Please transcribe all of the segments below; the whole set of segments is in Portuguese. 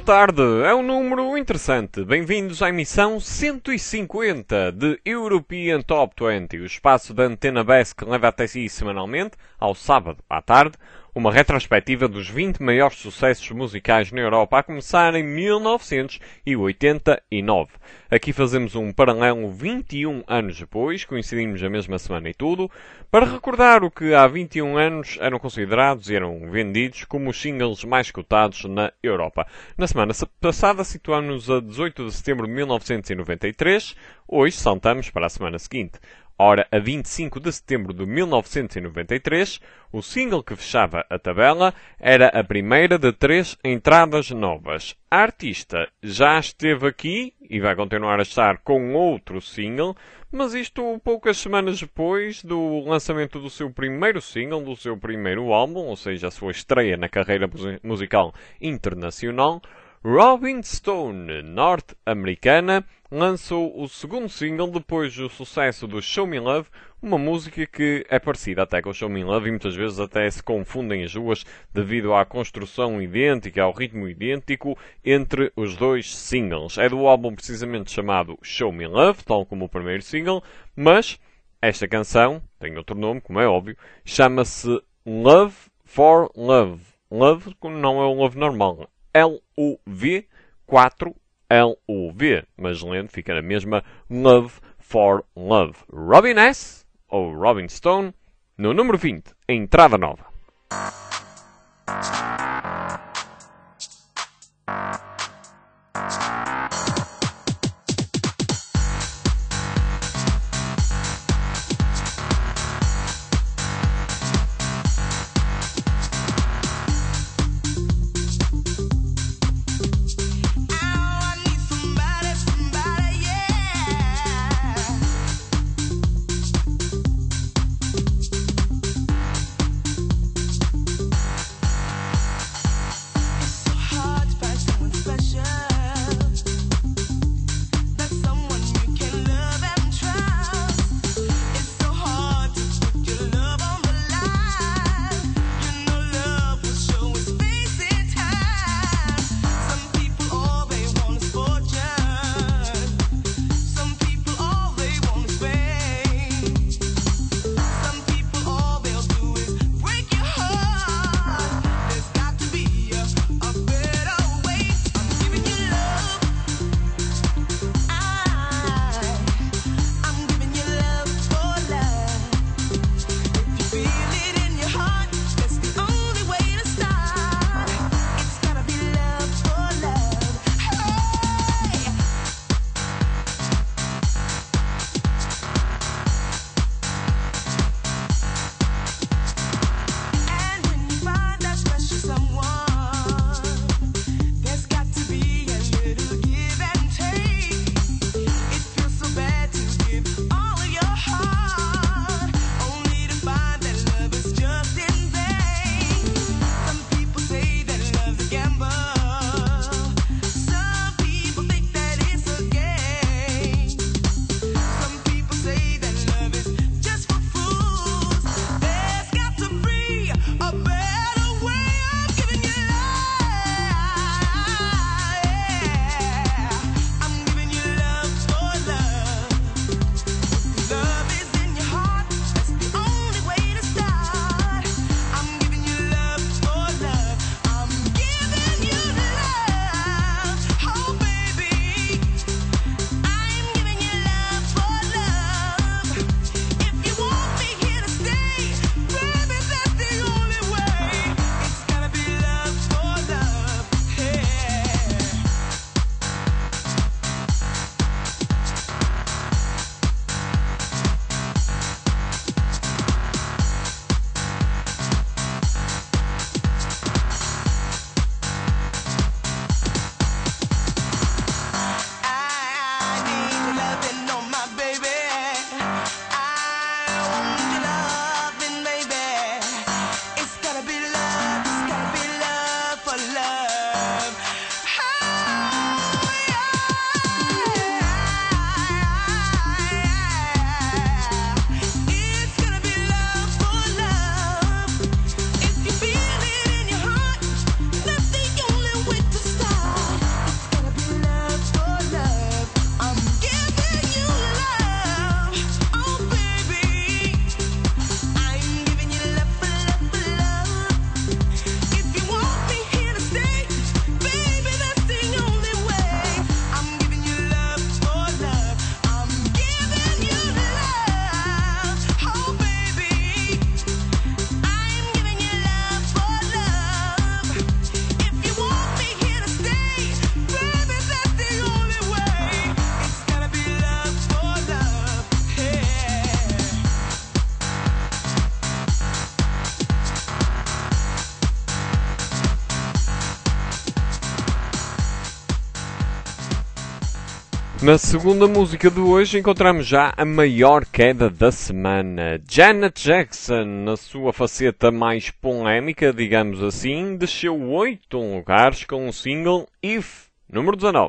tarde, é um número interessante. Bem-vindos à emissão 150 de European Top 20, o espaço da Antena BES que leva até si semanalmente, ao sábado à tarde, uma retrospectiva dos 20 maiores sucessos musicais na Europa, a começar em 1989. Aqui fazemos um paralelo 21 anos depois, coincidimos a mesma semana e tudo, para recordar o que há 21 anos eram considerados e eram vendidos como os singles mais cotados na Europa. Na semana passada situámos-nos a 18 de setembro de 1993, hoje saltamos para a semana seguinte. Ora, a 25 de setembro de 1993, o single que fechava a tabela era a primeira de 3 entradas novas. A artista já esteve aqui e vai continuar a estar com outro single, mas isto poucas semanas depois do lançamento do seu primeiro single, do seu primeiro álbum, ou seja, a sua estreia na carreira musical internacional. Rolling Stone, norte-americana, lançou o segundo single depois do sucesso do Show Me Love, uma música que é parecida até com o Show Me Love e muitas vezes até se confundem as duas devido à construção idêntica, ao ritmo idêntico entre os dois singles. É do álbum precisamente chamado Show Me Love, tal como o primeiro single, mas esta canção tem outro nome, como é óbvio, chama-se Love for Love. Love não é um love normal. L-U-V, 4 L-U-V, mas lendo fica na mesma Love for Love. Robin S. ou Rolling Stone, no número 20, entrada nova. Na segunda música de hoje encontramos já a maior queda da semana. Janet Jackson, na sua faceta mais polémica, digamos assim, desceu 8 lugares com o single If, número 19.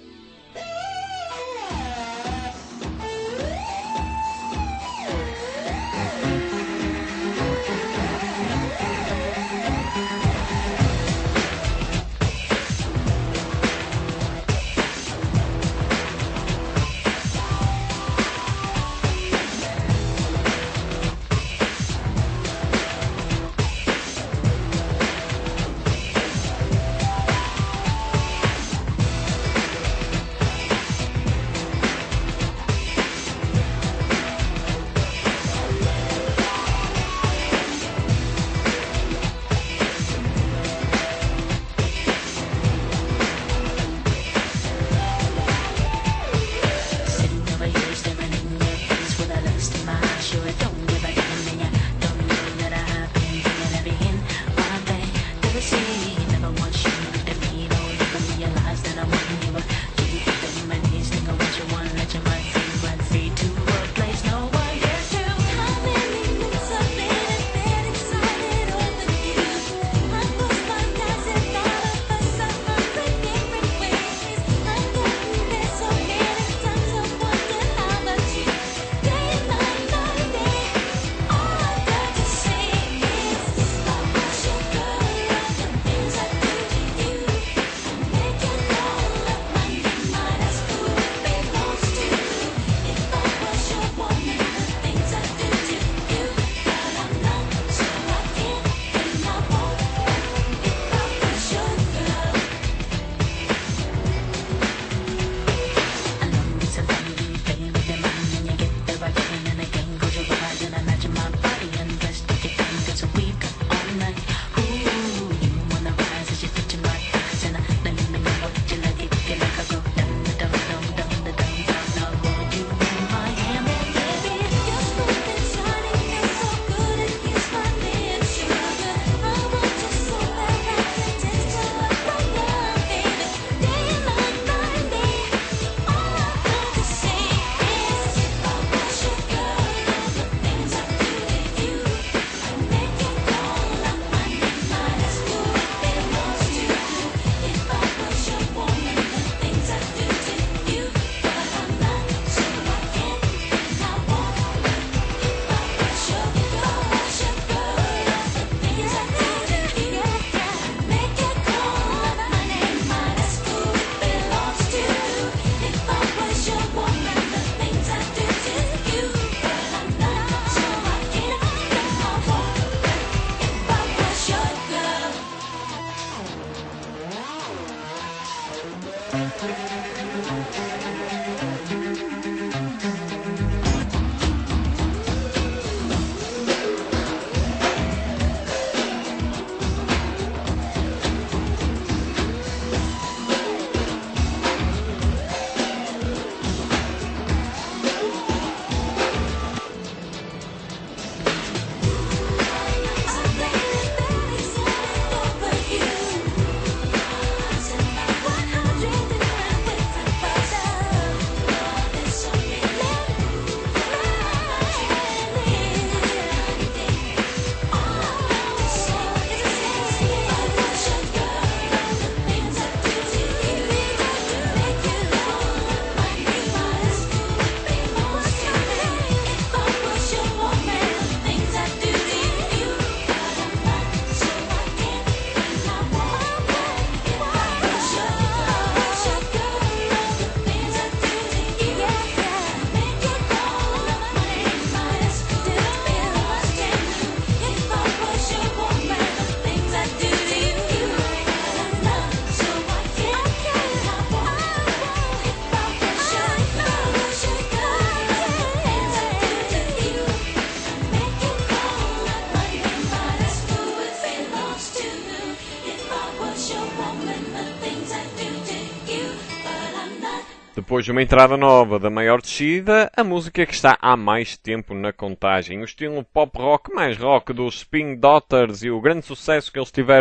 Depois de uma entrada nova da maior descida, a música que está há mais tempo na contagem. O estilo pop rock mais rock dos Spin Doctors e o grande sucesso que eles tiveram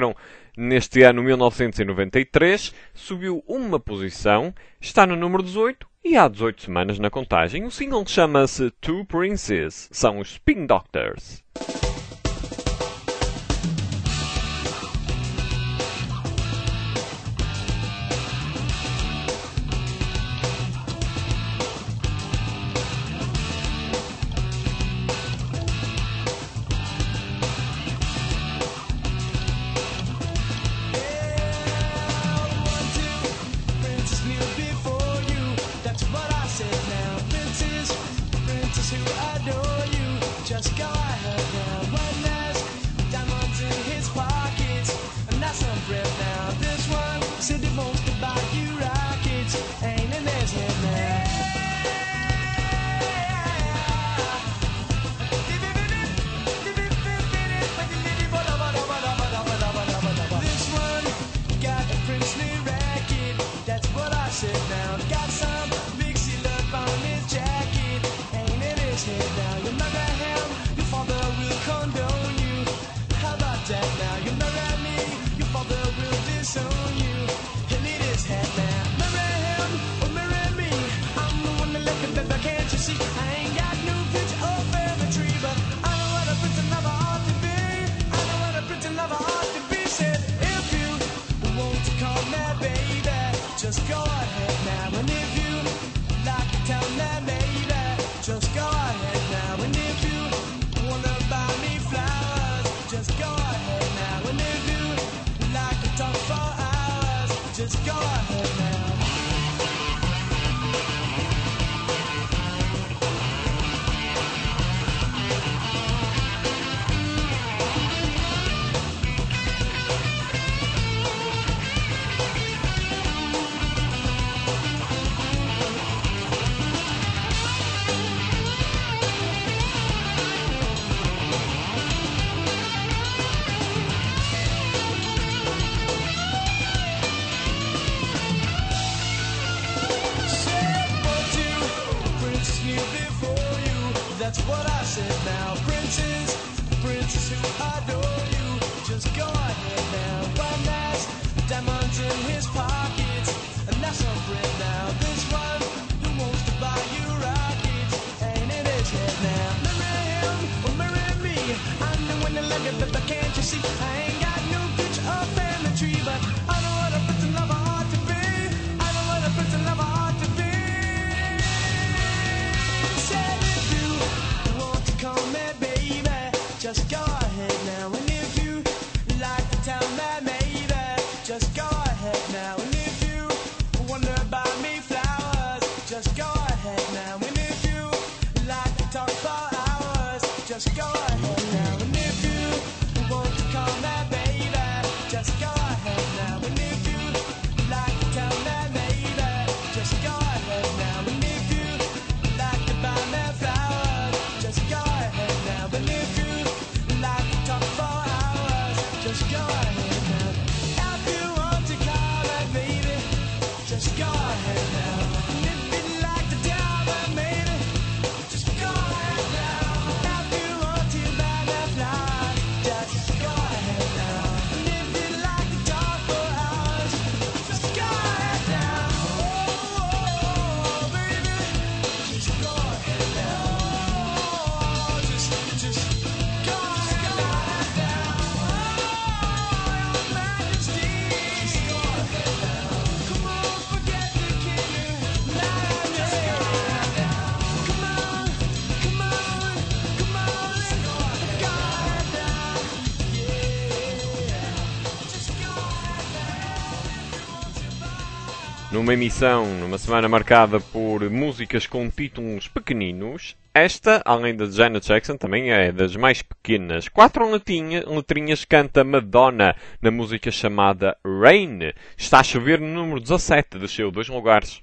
Neste ano 1993, subiu uma posição, está no número 18 e há 18 semanas na contagem. O single chama-se Two Princes, são os Spin Doctors. That's what I said now. Princes, princes who adore you. Just go ahead now. One has diamonds in his pockets, and that's some bread now. This one who wants to buy you rockets ain't in his head now. Marry him or marry me. I'm the one that look at but can't you see? I ain't got no picture of family tree, but I know what a prince and lover ought to be. I know what a prince and lover ought to be. Said if you want to call me baby, just go ahead now. And if you like to tell me maybe, just go ahead now. And if you wonder about me flowers, just go ahead now. And if you like to talk for hours, just go ahead now. And if you want to call me baby, just go ahead now. And if you like to tell me maybe, just go ahead now. And if you like to buy me flowers, just go ahead now. But if you like to talk for hours, just go ahead now. If you want to call me baby, just go ahead now. And if you like to tell me maybe, just go ahead now. If you want to buy me flowers, just go ahead now. And if you like to talk for hours, just go ahead now. Oh, baby, just go ahead now. Just go ahead now. Oh, Your Majesty, just go ahead now. Come on, forget the king. Just go ahead now. Come on, come on, come on, go ahead now. Yeah, just go ahead now. Numa emissão, numa semana marcada por músicas com títulos pequeninos, esta, além da Janet Jackson, também é das mais pequenas. 4 letrinhas canta Madonna na música chamada Rain. Está a chover no número 17, desceu 2 lugares.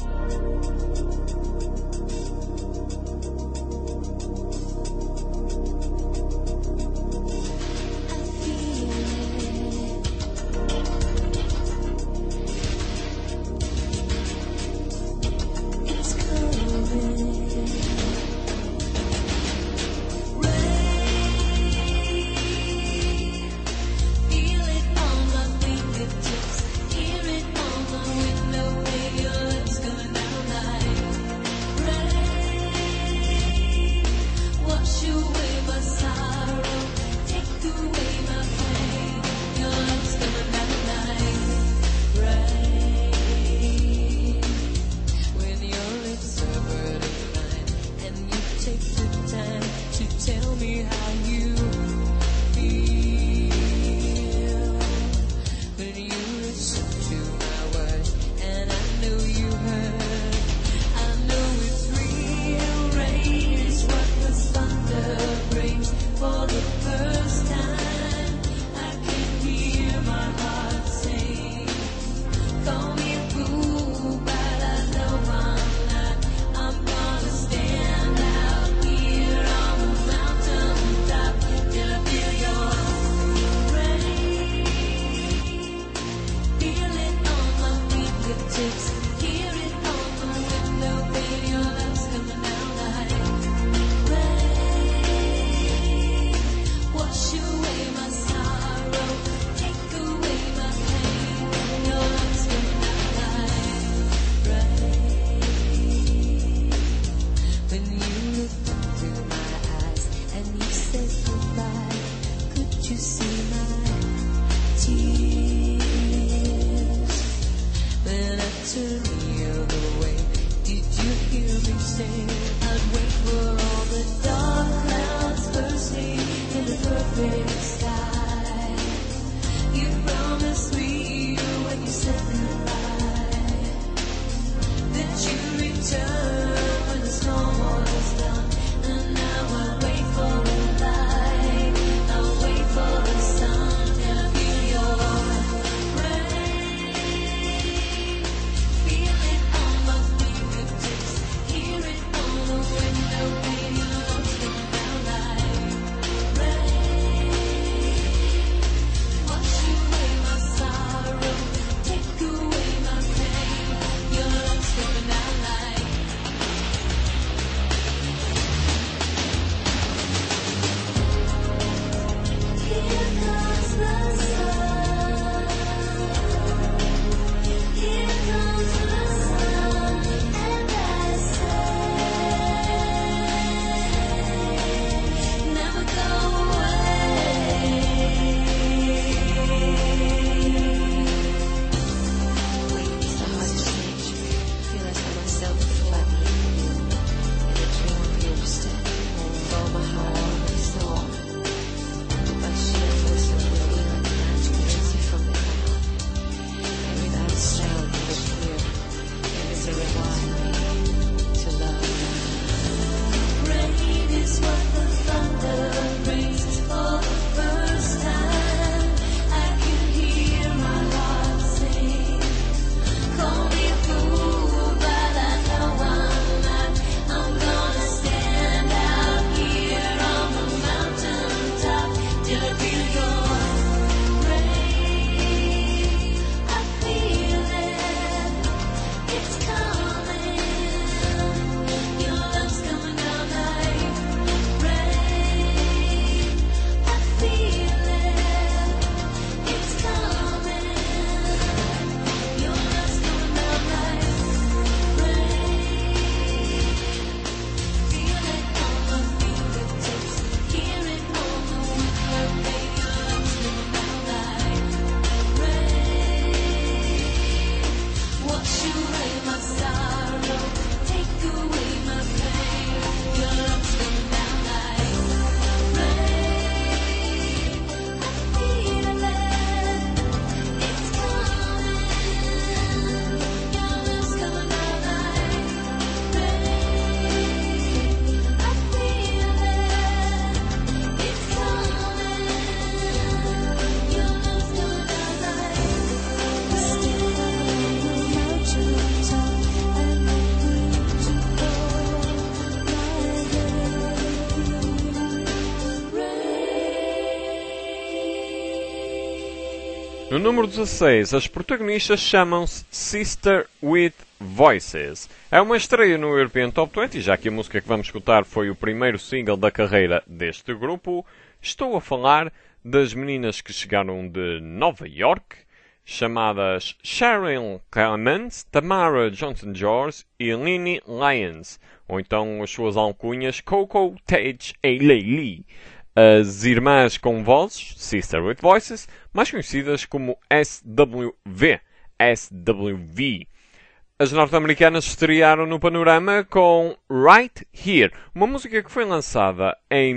It's coming. Rain, feel it on the No número 16, as protagonistas chamam-se Sister with Voices. É uma estreia no European Top 20, já que a música que vamos escutar foi o primeiro single da carreira deste grupo. Estou a falar das meninas que chegaram de Nova York, chamadas Sharon Clements, Tamara Johnson-George e Lini Lyons, ou então as suas alcunhas Coco, Tage e Laylee. As irmãs com vozes, Sister with Voices, mais conhecidas como SWV. As norte-americanas estrearam no panorama com Right Here, uma música que foi lançada em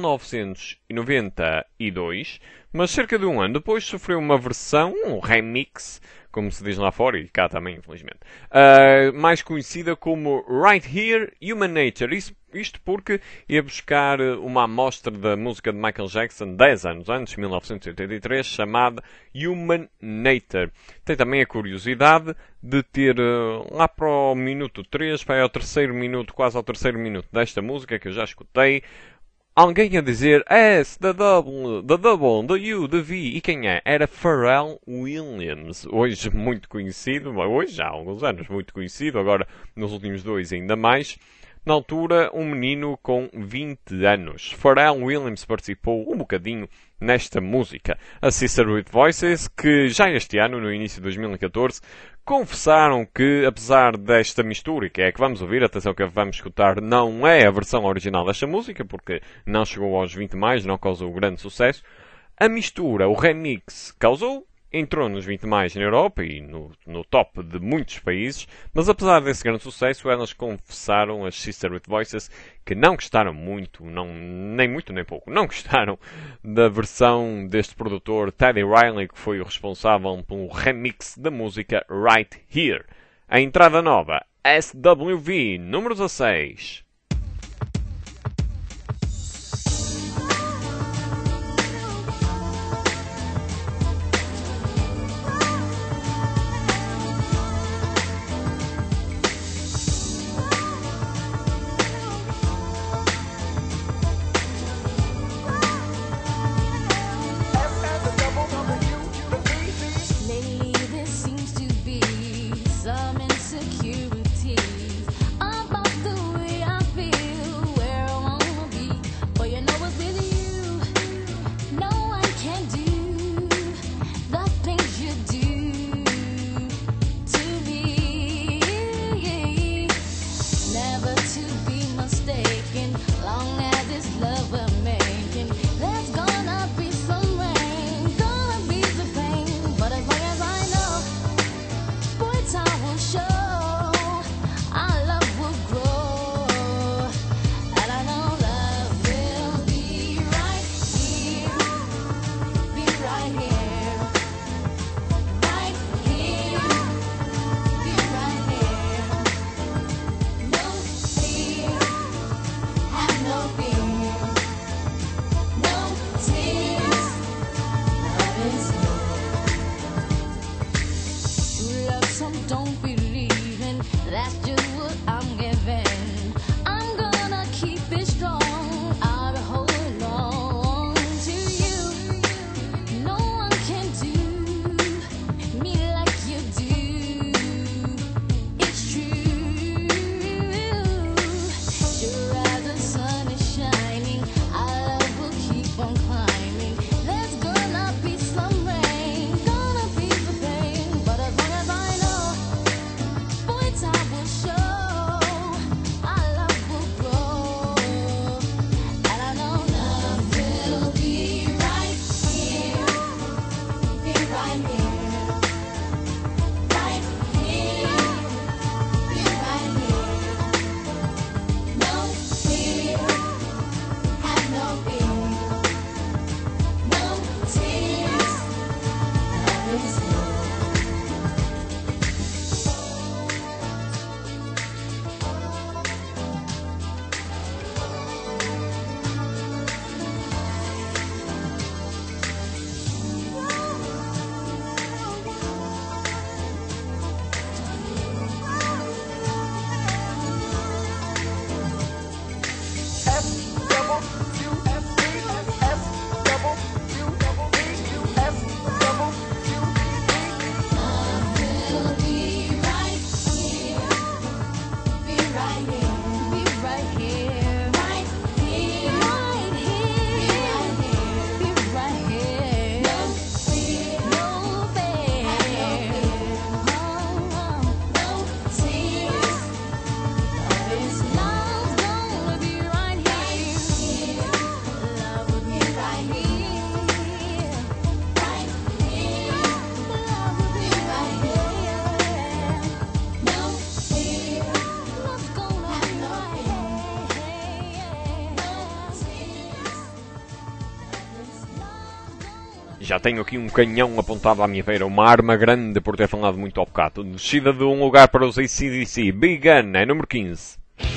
1992, mas cerca de um ano depois sofreu uma versão, um remix, como se diz lá fora e cá também, infelizmente, mais conhecida como Right Here, Human Nature. Isto porque ia buscar uma amostra da música de Michael Jackson 10 anos antes, 1983, chamada Human Nature. Tem também a curiosidade de ter lá para o minuto 3, para ao terceiro minuto, quase ao terceiro minuto desta música que eu já escutei, alguém a dizer S, the double, the U, the V. E quem é? Era Pharrell Williams. Hoje muito conhecido, hoje já há alguns anos muito conhecido, agora nos últimos 2 ainda mais. Na altura, um menino com 20 anos. Pharrell Williams participou um bocadinho nesta música. A Sister with Voices, que já este ano, no início de 2014, confessaram que, apesar desta mistura, que é a que vamos ouvir, atenção que vamos escutar, não é a versão original desta música, porque não chegou aos 20 mais, não causou grande sucesso. A mistura, o remix, entrou nos 20 mais na Europa e no top de muitos países, mas apesar desse grande sucesso, elas confessaram, as Sister with Voices, que não gostaram muito, nem muito nem pouco, não gostaram da versão deste produtor Teddy Riley, que foi o responsável pelo remix da música Right Here. A entrada nova, SWV, número 16. Lately there seems to be some insecurities about the way I já tenho aqui um canhão apontado à minha beira, uma arma grande por ter falado muito ao bocado. Descida de um lugar para os AC/DC. Big Gun é número 15.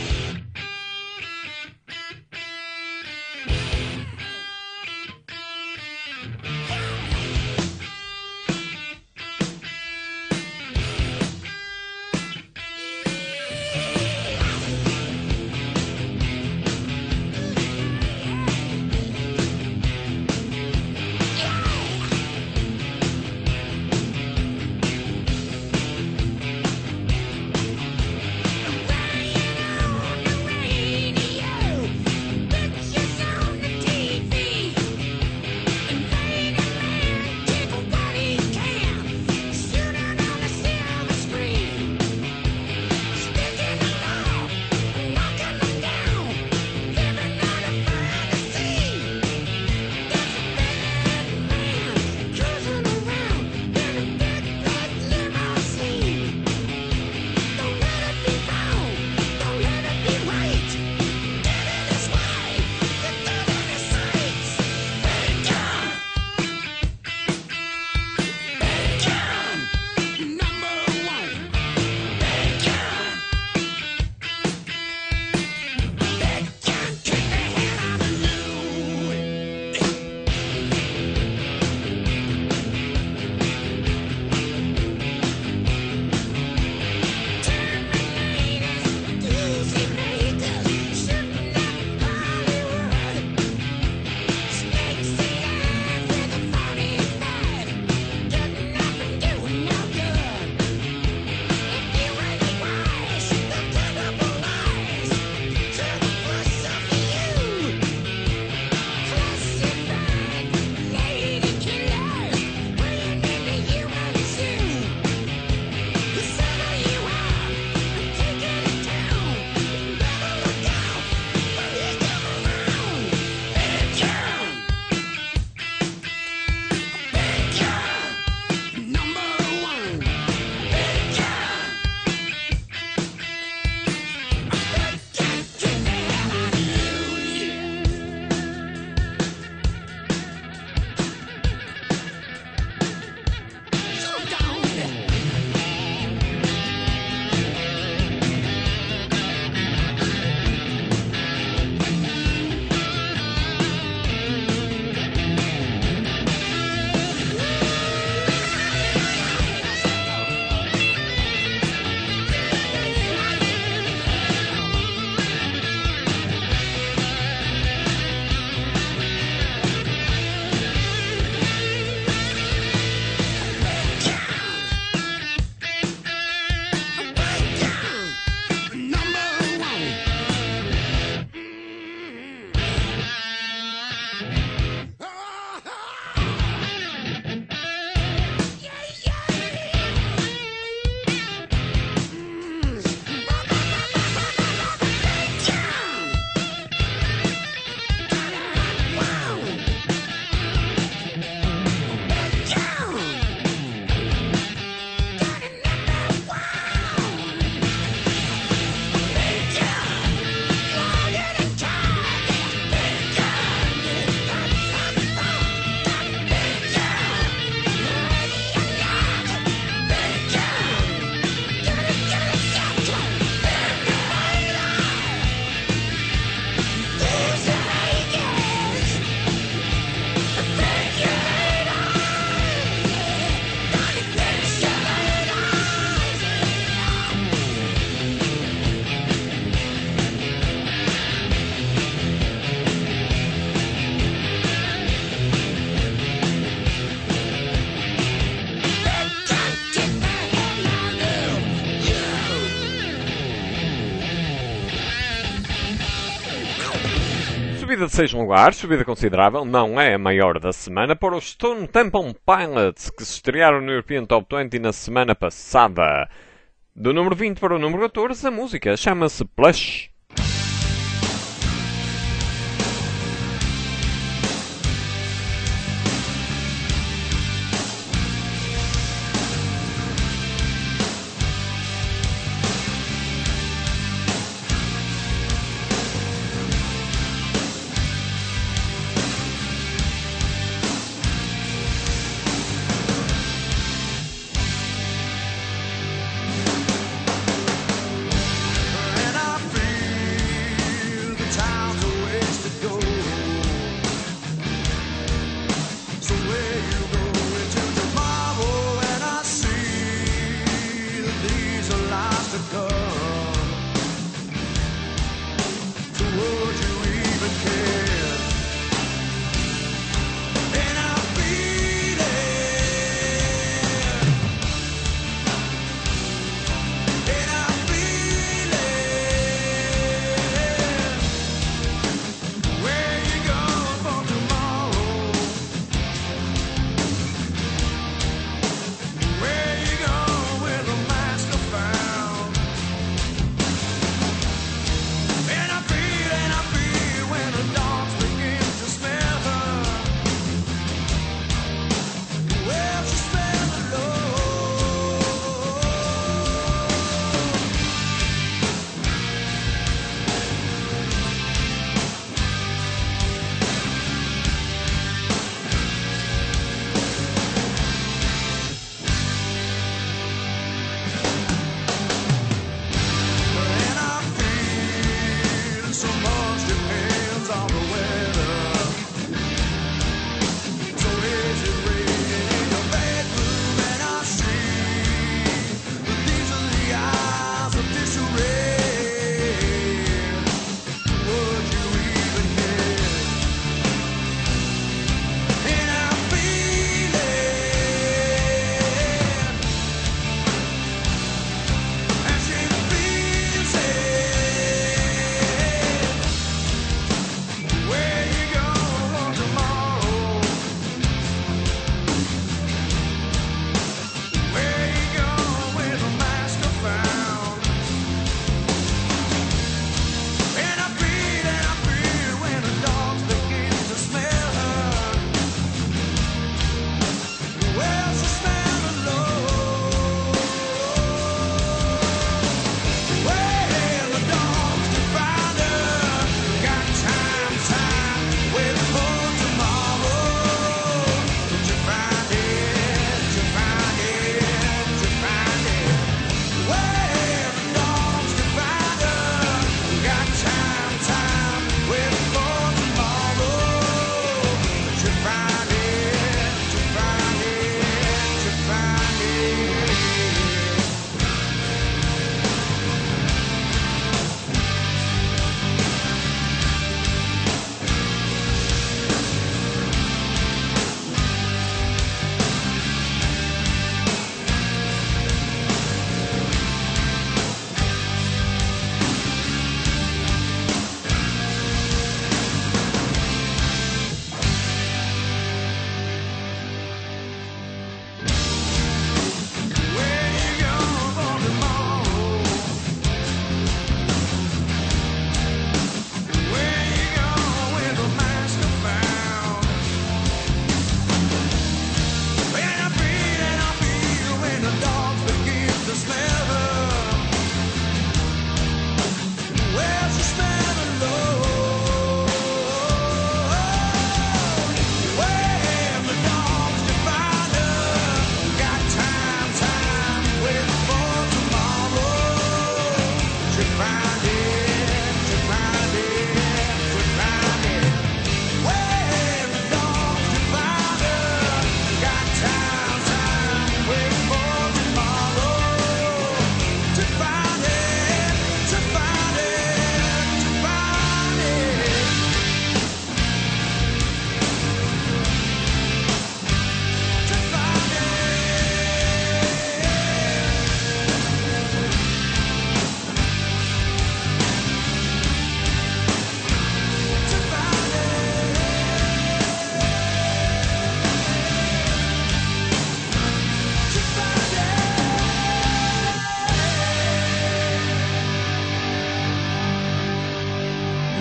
Subida de 6 lugares, subida considerável, não é a maior da semana, para os Stone Temple Pilots, que se estrearam no European Top 20 na semana passada. Do número 20 para o número 14, a música chama-se Plush.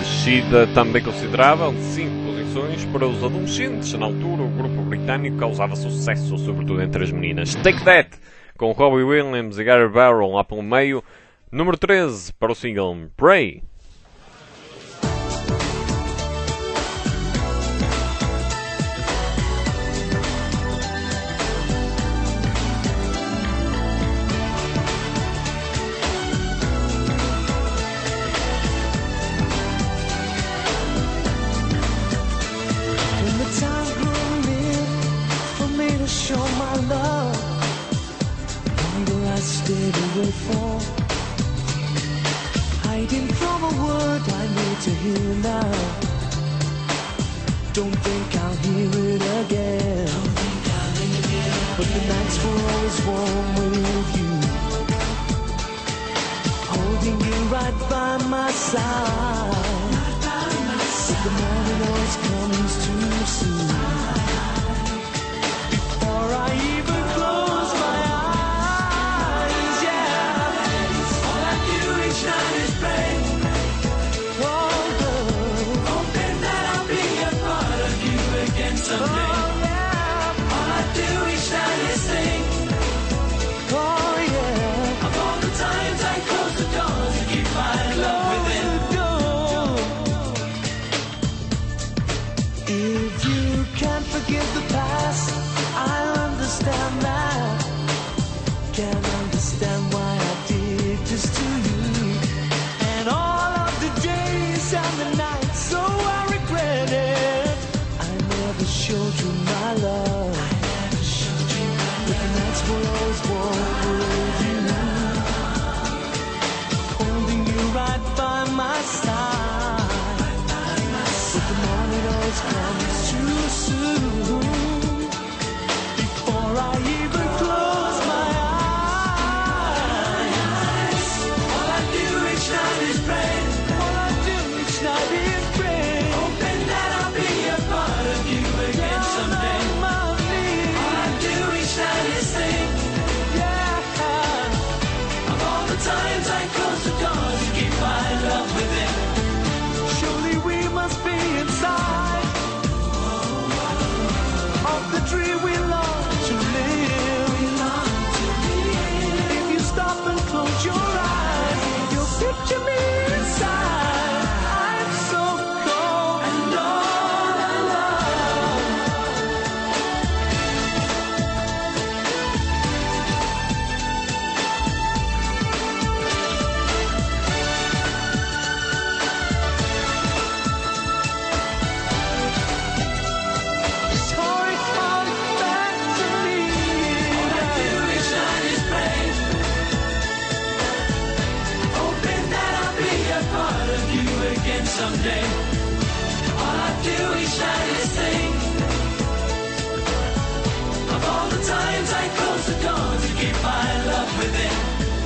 descida também considerável de 5 posições para os adolescentes. Na altura, o grupo britânico causava sucesso, sobretudo entre as meninas. Take That, com Robbie Williams e Gary Barlow lá pelo meio. Número 13 para o single Pray. When the time grew near for me to show my love, why do I stay away from? Hiding from a word I need to hear now. Don't think I'll hear it again. But the nights were always warm with you, holding you right by my side. But the morning always comes too soon. Before I even close my eyes, yeah. All I do each night is pray. Oh, girl, hoping that I'll be a part of you again someday. Oh, yeah. All I do each night is sing. Oh, yeah. Of all the times I close the door to keep my love within. If you can't forgive the past, I understand that. Can't understand why I did this to you. And all of the days and the nights, so I regret it. I never showed you my love. But the nights were always warm with you, holding you right by my side. But the morning always comes too soon. Before I even close my eyes, all I do each night is pray. All I do each night is pray, hoping that I'll be a part of you again someday. All I do each night is sing. Yeah. Of all the times I close the door to keep my love within. Surely we must be inside of the dream we long to live. If you stop and close your eyes, you'll picture me inside. I'm so cold and all alone. Sorry, come back to me. All I do each night is pray, hoping that I'll be a part of you again someday. All I do each night is sing. Of all the times I close the door to keep my love within.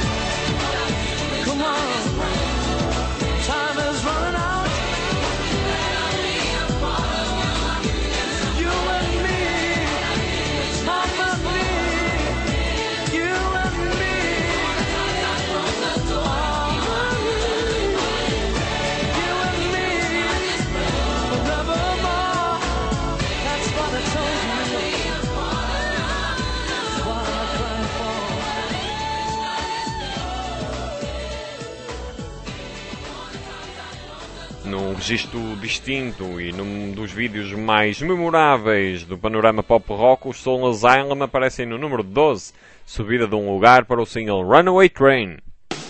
Come on, time is running out. You and me, harmony. You and me, harmony. You and me, forevermore. That's what I told you. That's what I cried for. Num registro distinto e num dos vídeos mais memoráveis do panorama pop rock, os Soul Asylum aparecem no número 12, subida de um lugar para o single Runaway Train.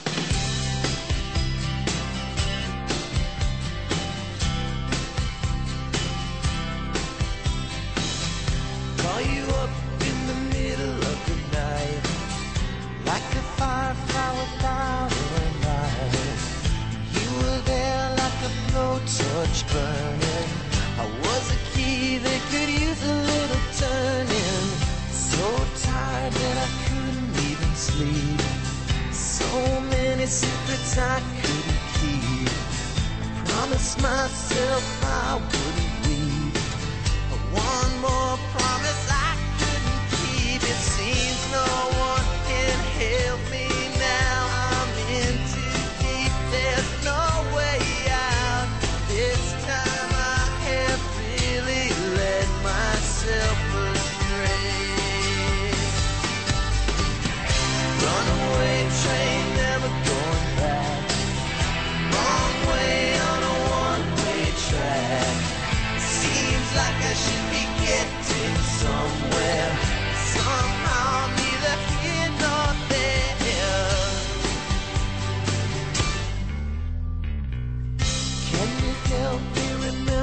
Call you up in the middle of the night, like a firefly without a light. You were there like a blowtorch burning. I was a key that could use a little turning. So tired that I couldn't even sleep. So many secrets I couldn't keep. I promised myself I wouldn't leave. One more promise I couldn't keep. It seems no one can help me now. I'm in too deep. There's no way out.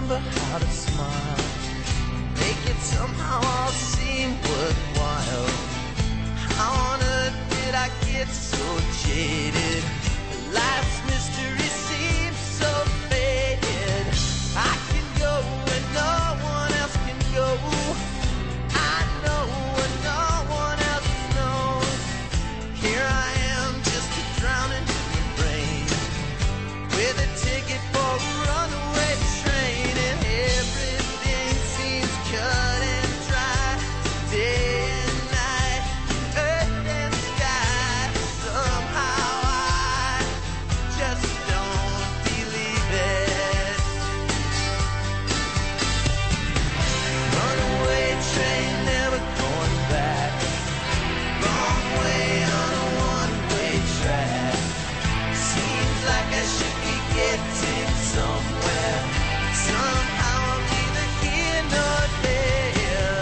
remember how to smile, make it somehow all seem worthwhile. How on earth did I get so jaded? Life's mystery seems so faded. I can go where no one else can go. I know what no one else knows. Here I am, just a drowning human brain, with a ticket for a runaway train, and everything seems cut and dry. Day and night, earth and sky. Somehow I just don't believe it. Runaway train, never going back. Wrong way on a one-way track. Seems like I should be getting somewhere. Somehow I'm neither here nor there.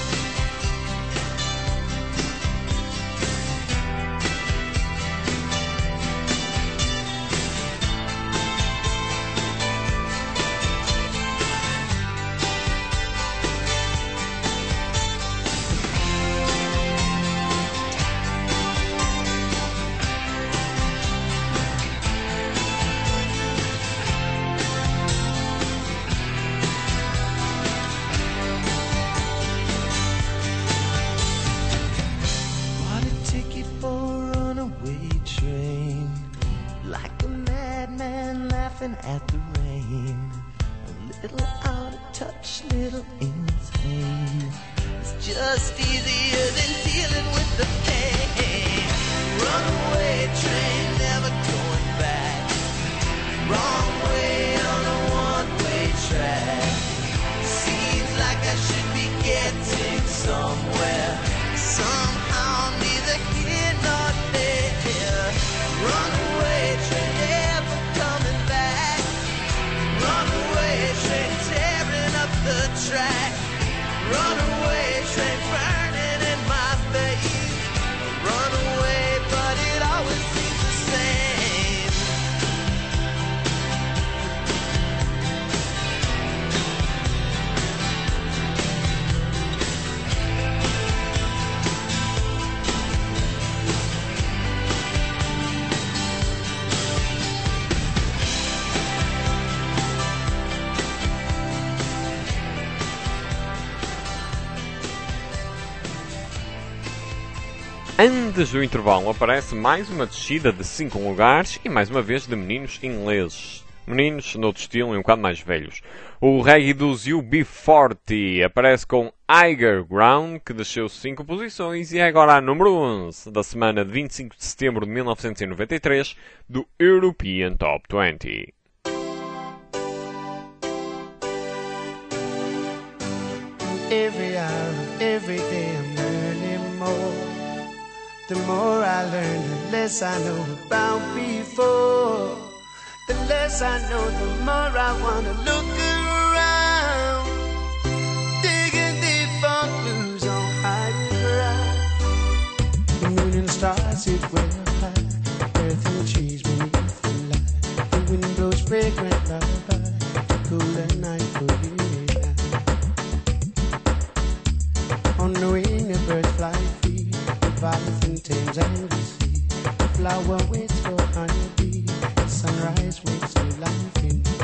Bought a ticket for a runaway train, like a madman laughing at the rain. A little out of touch, little insane. It's just easier than dealing with the pain. Runaway train, never going back. Wrong way on a one-way track. Seems like I should be getting somewhere. Somehow neither here nor there. Runaway train, never coming back. Runaway train, tearing up the track. Runaway train, burning in my face. Runaway, but it always seems the same. Antes do intervalo aparece mais uma descida de 5 lugares e mais uma vez de meninos ingleses. Meninos noutro estilo e um bocado mais velhos. O reggae dos UB40 aparece com Higher Ground, que desceu 5 posições e é agora a número 11 da semana de 25 de setembro de 1993 do European Top 20. Every hour, every day I'm learning more. The more I learn, the less I know about before. The less I know, the more I wanna look around. Digging deep for clues on higher ground. The moon and the stars sit well high. Earth and the trees beneath the light. The wind blows fragrant lullaby. Cooler night for you and I. On the wing, the birds fly free. The violets and Thames and the sea. The flower waits for honeybee. The sunrise wakes new life in me.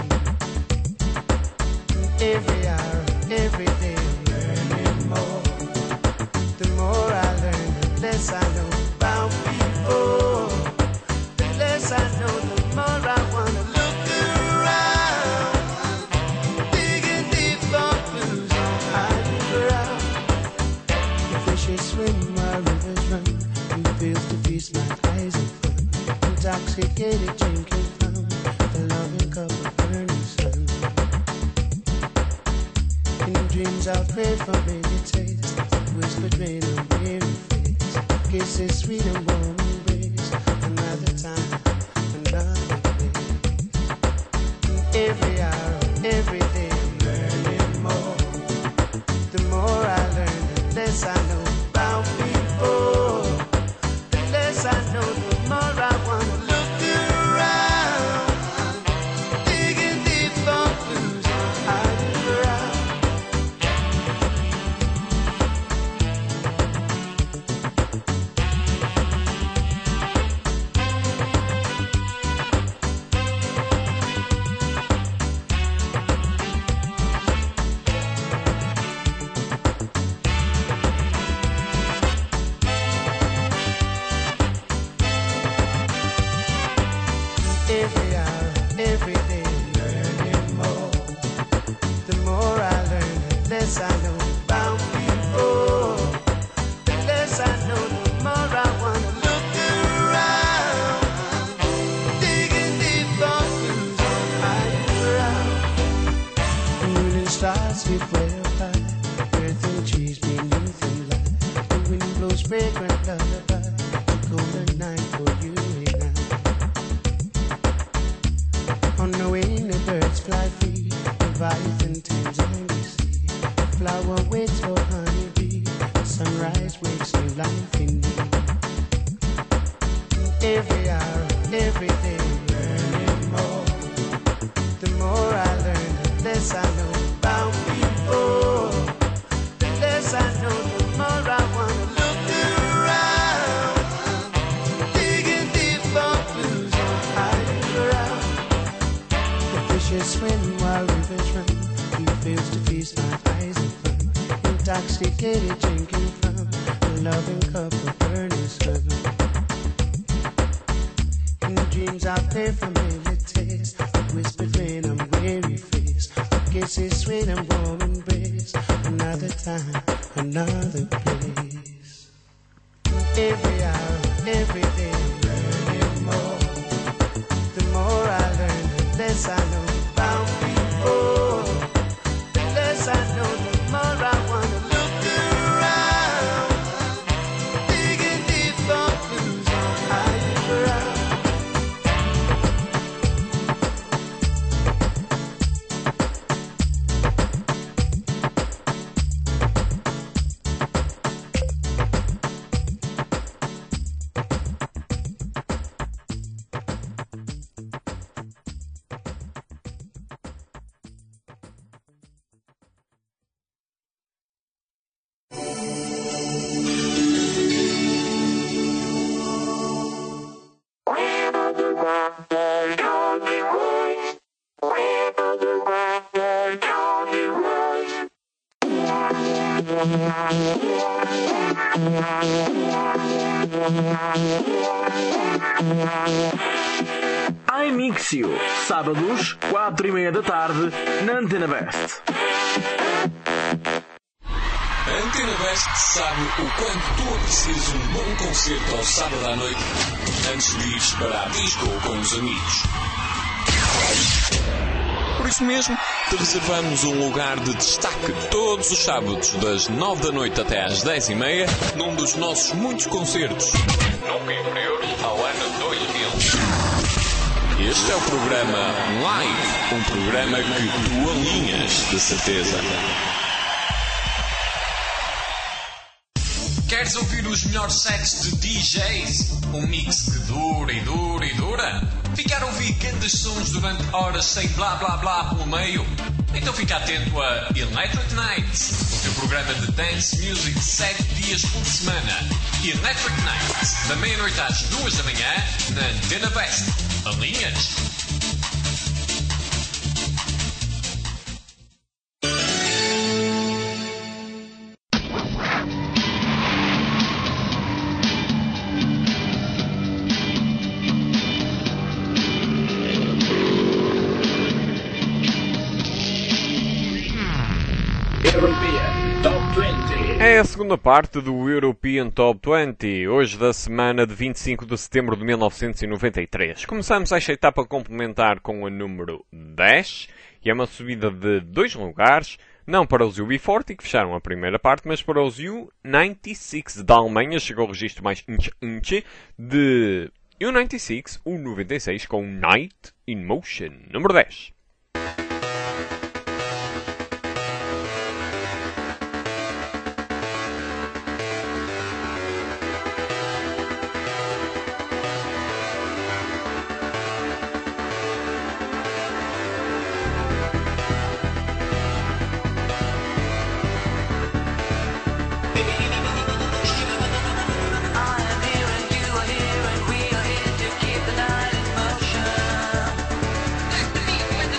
Every hour, every day, I'm learning more. The more I learn, the less I know about people. The less I know, the more I wanna look around. Digging deep for clues on higher ground. The fishes swim while rivers run. Who feels to feast like eyes of fun? Intoxicated drinking from the loving cup of burning sun. In dreams I'll pray for baby taste. Whispered rain on weary face. Kisses sweet and warm embrace. Another time, another place. Every hour, every day I'm learning more. The more I learn, the less I know about people. The less I know, the more I wanna look around. Digging deep for clues on higher stars sit way up high, earth and trees beneath them lie. The wind blows fragrant lullaby, a golden night for you and I. On the wing the birds fly free, Leviathan tames and we see. Flower waits for honeybee, sunrise wakes new life in me. Every hour, every day, learning more. The more I learn, the less I know about people. The less I know, the more I want to look around. Digging deep for clues on higher ground. The fishes swim while rivers run. He fails to feast my eyes in fun. Intoxicated drinking from a loving cup of burning sun. In dreams I play familiar taste, whispered when I'm weary face. Kisses sweet and warm embrace. Another time, another place. Every hour, every day, I'm learning more. The more I learn, the less I know about people. The less I know, the more I wanna look around. Digging deep for clues on higher ground. iMixio, sábados, 4:30 da tarde, na Antena Best. A Antena Best sabe o quanto tu aprecias um bom concerto ao sábado à noite antes de ires para a disco com os amigos. Por isso mesmo, te reservamos um lugar de destaque todos os sábados das 9 da noite até às 10:30 num dos nossos muitos concertos. Nunca inferior ao ano 2000. Este é o programa Live, um programa que tu alinhas, de certeza. Queres ouvir os melhores sets de DJs? Um mix que dura e dura e dura? Ficar a ouvir grandes sons durante horas sem blá blá blá pelo meio? Então fica atento a Electric Nights, o teu programa de dance music 7 dias por semana. Electric Nights, da meia-noite às 2 da manhã, na Antena Best. Alinhas? É a segunda parte do European Top 20, hoje da semana de 25 de setembro de 1993. Começamos esta etapa a complementar com a número 10, e é uma subida de 2 lugares, não para os UB40, que fecharam a primeira parte, mas para os U96 da Alemanha. Chegou ao registro mais de U96, o 96 com Night in Motion, número 10. We are here to keep the night in motion.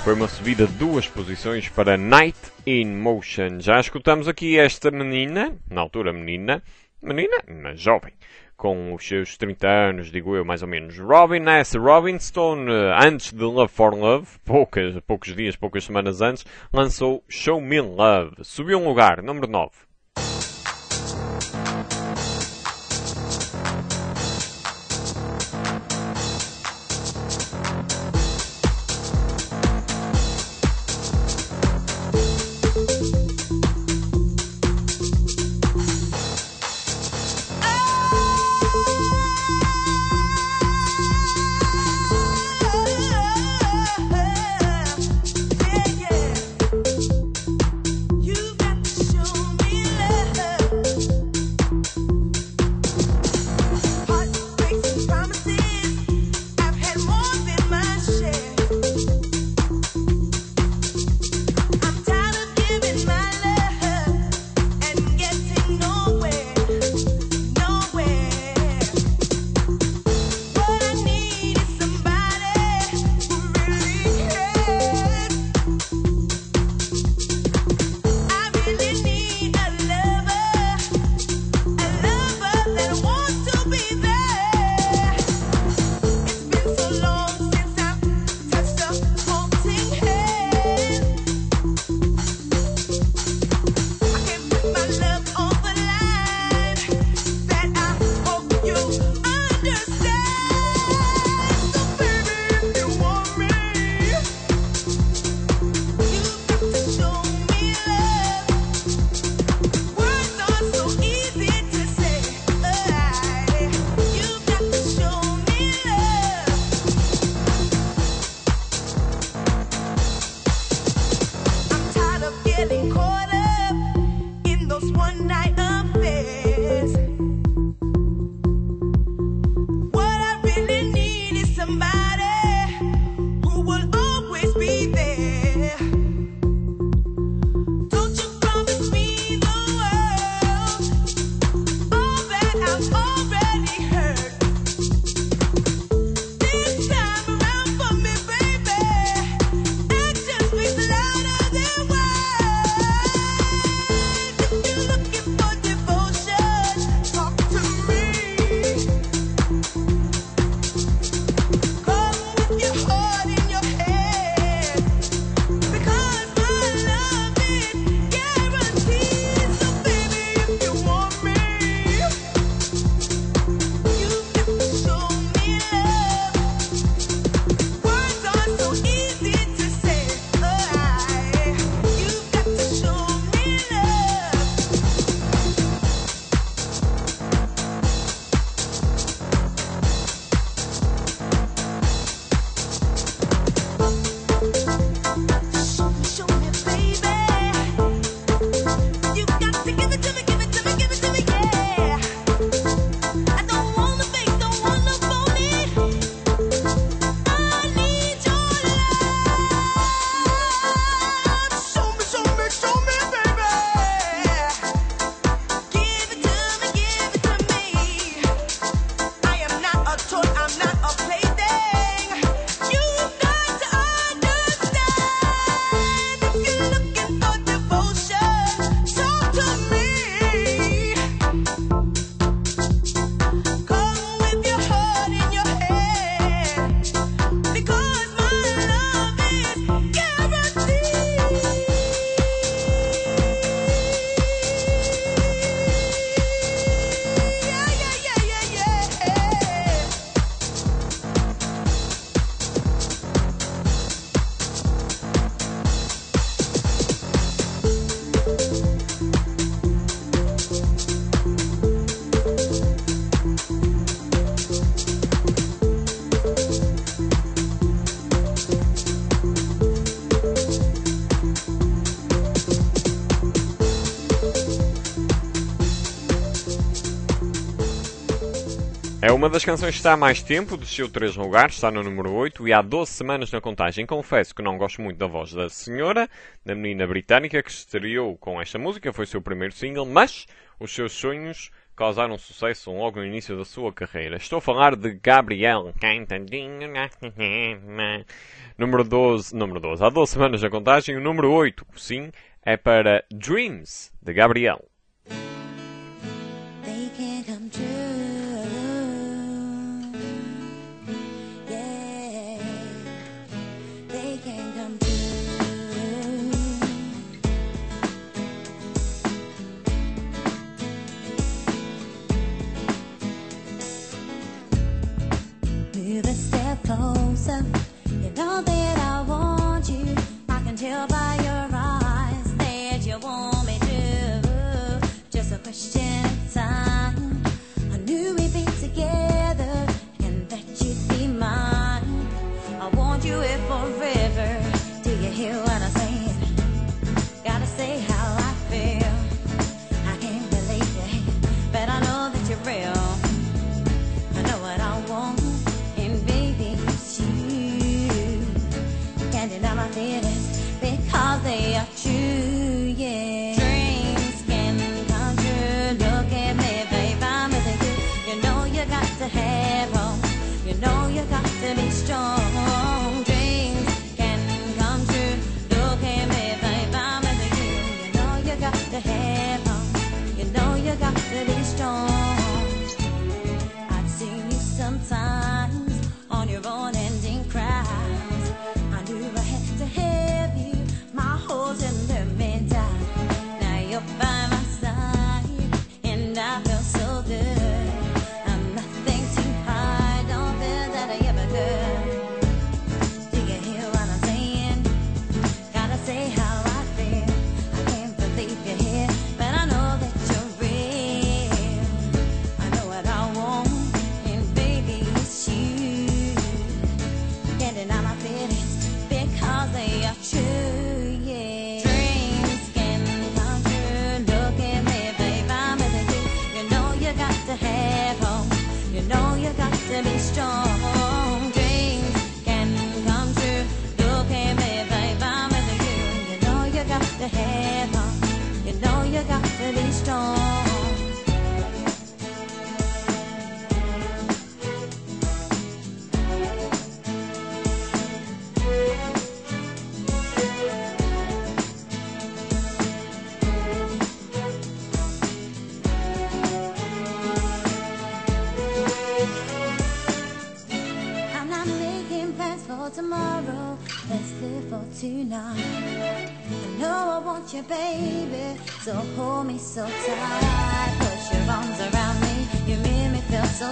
Foi uma subida de 2 posições para Night in Motion. Já escutamos aqui esta menina, na altura menina, mas jovem, com os seus 30 anos, digo eu, mais ou menos. Robin S. Robinson, antes de Love for Love, poucos dias, poucas semanas antes, lançou Show Me Love. Subiu um lugar, número 9. É uma das canções que está há mais tempo, desceu 3 lugares, está no número 8 e há 12 semanas na contagem. Confesso que não gosto muito da voz da senhora, da menina britânica que estreou com esta música, foi o seu primeiro single, mas os seus sonhos causaram sucesso logo no início da sua carreira. Estou a falar de Gabriel. Número 12. Há 12 semanas da contagem. O número 8, sim, é para Dreams, de Gabriel. They can come true. Yeah, they can come true. Move a step closer. You know that I want you. I can tell by your eyes that you want me to. Just a question of time. I knew we'd be together and that you'd be mine. I want you here forever. Do you hear what I'm saying? Gotta say how I feel. I can't believe it, but I know that you're real. I know what I want, and baby, it's you. Can't deny my feelings because they are true, yeah. Dreams can come true. Look at me, babe, I'm with you. You know you got to have hope. You know you got to be strong. Dreams can come true. Look at me, babe, I'm with you. You know you got to have hope. You know you got to be strong. I've seen you sometimes on your own ending crowds. I knew I had to have you, my whole tender me down. Now you're by my side, and I feel so good. I'm nothing to hide, don't feel that I ever could. Do you hear what I'm saying? Gotta say how I feel. I can't believe you're here, but I know that you're real. I know what I want, and baby, it's you. Can't deny my feelings because they are true, yeah. Dreams can come true. Look at me, babe, I'm with you. You know you got to have hope. You know you got to be strong. Dreams can come true. Look at me, babe, I'm with you. You know you got to have hope. You know you got to be strong. I'm not making plans for tomorrow. Let's live for tonight. I know I want you, baby. So hold me so tight. Put your arms around me. You make me feel so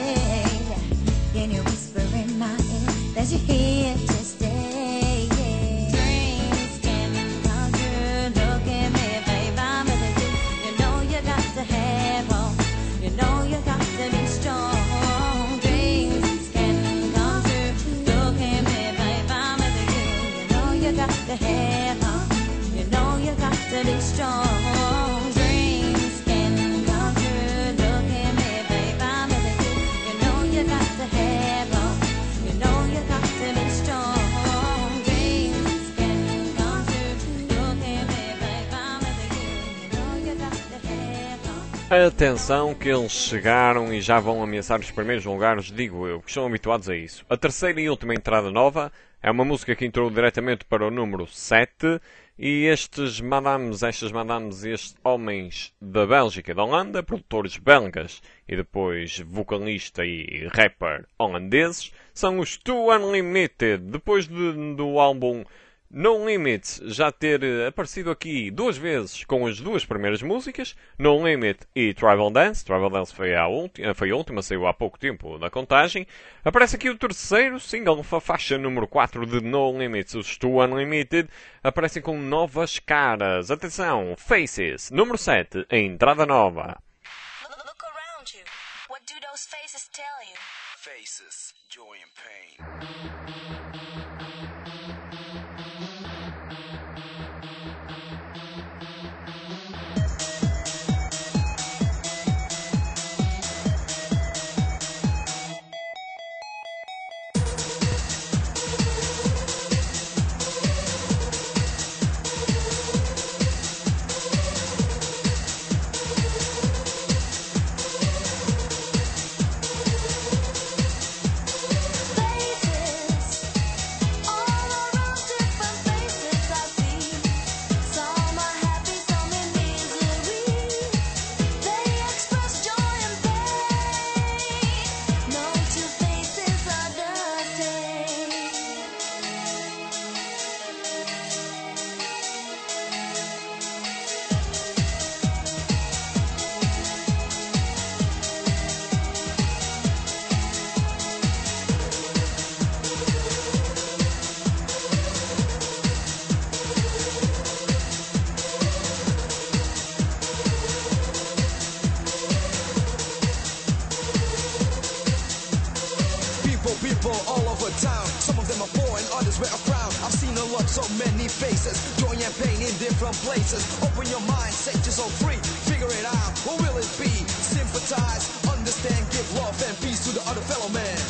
safe. Can you whisper in my ear that you're here to stay? Yeah. Dreams can come true. Look at me, babe, I'm with you. You know you got to have hope. You know you got to be strong. Dreams can come true. Look at me, babe, I'm with you. You know you got to have hope. You know you got to be strong. Dreams can come true. Look at me, babe, I'm with you. You know you got to have hope. You know you got to be strong. Dreams can come true. Look at me, babe, I'm with you. You know you got to have hope. Atenção que eles chegaram e já vão ameaçar os primeiros lugares, digo eu, que estão habituados a isso. A terceira e última entrada nova é uma música que entrou diretamente para o número 7 e estes madames, estes homens da Bélgica e da Holanda, produtores belgas e depois vocalista e rapper holandeses, são os Too Unlimited, depois do álbum No Limit já ter aparecido aqui duas vezes com as duas primeiras músicas, No Limit e Tribal Dance. Tribal Dance foi a última, saiu há pouco tempo da contagem. Aparece aqui o terceiro single, a faixa número 4 de No Limits, os Too Unlimited, aparecem com novas caras. Atenção, Faces, número 7, a entrada nova. Look around you. What do those faces tell you? Faces, joy and pain. town. Some of them are poor and others wear a frown. I've seen a lot, so many faces, joy and pain in different places. Open your mind, set yourself free, figure it out, what will it be? Sympathize, understand, give love and peace to the other fellow man.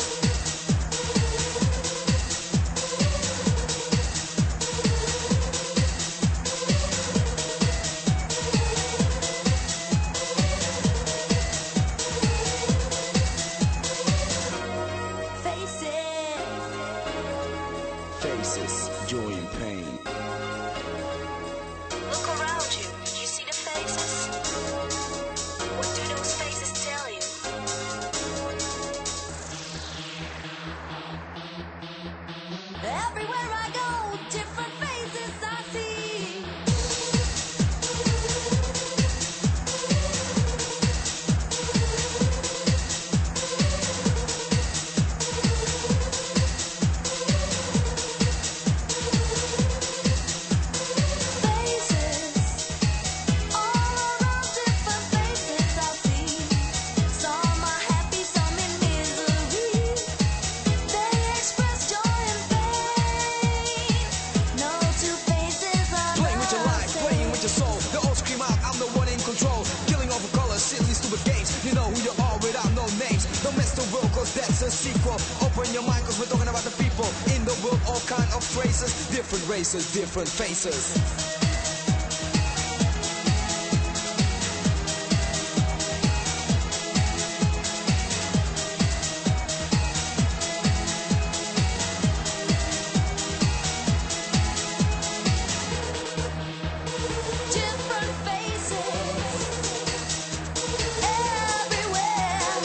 Faces, joy and pain. Look around you. Do you see the faces? What do those faces tell you? Everywhere I go, different faces I see. Faces, all around, different faces I see. Some are happy, some in misery. They express joy and pain. No two faces are Playing with your life, playing with your soul. They all scream out, I'm the one in control. Killing over colors, silly stupid games. You know who you are without no names. Don't mess the world, cause that's a sequel. Open your mind, cause we're talking about the people. In the world, all kind of races. Different races, different faces. different faces everywhere.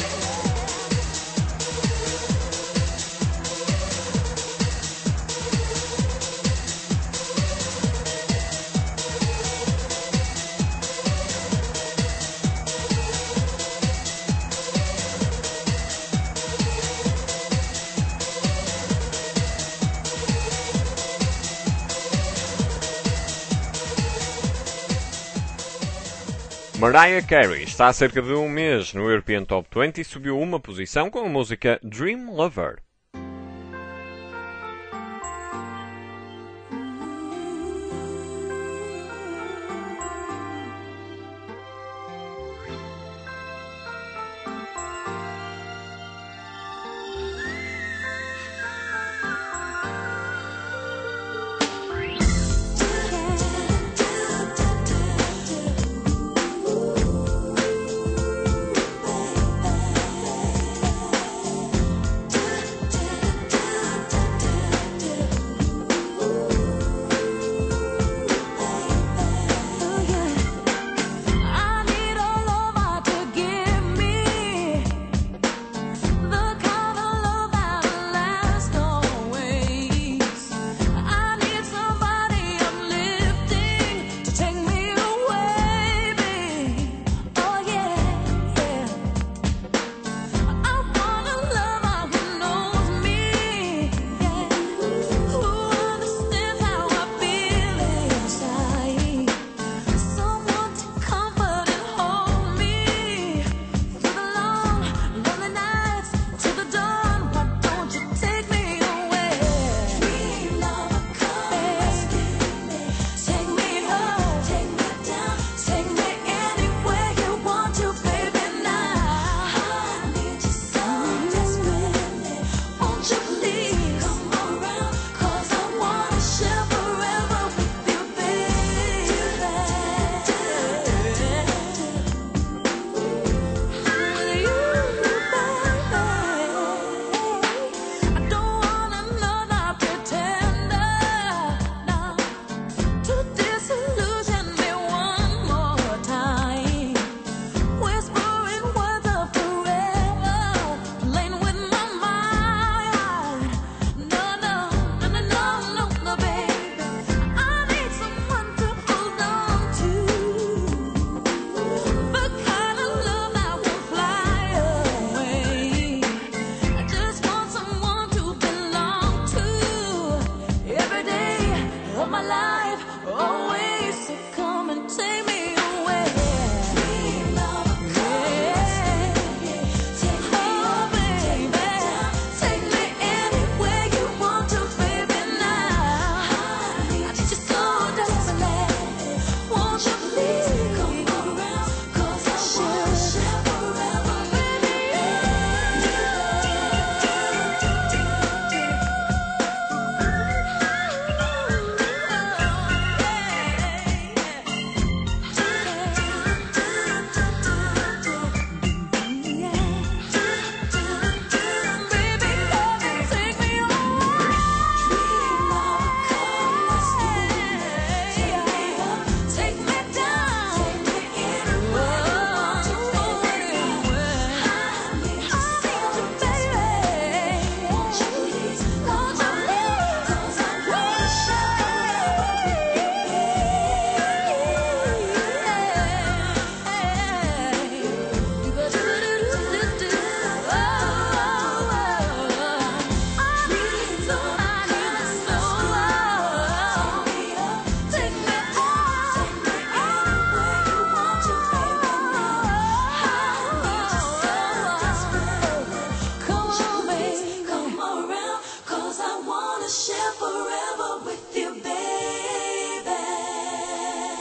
Mariah Carey está há cerca de um mês no European Top 20 e subiu uma posição com a música Dream Lover.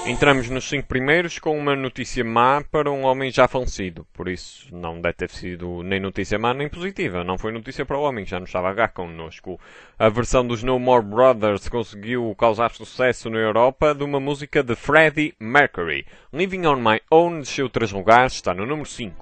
Entramos nos 5 primeiros com uma notícia má para um homem já falecido. Por isso, não deve ter sido nem notícia má nem positiva. Não foi notícia para o homem que já não estava cá connosco. A versão dos No More Brothers conseguiu causar sucesso na Europa de uma música de Freddie Mercury. Living on My Own desceu 3 lugares, está no número 5.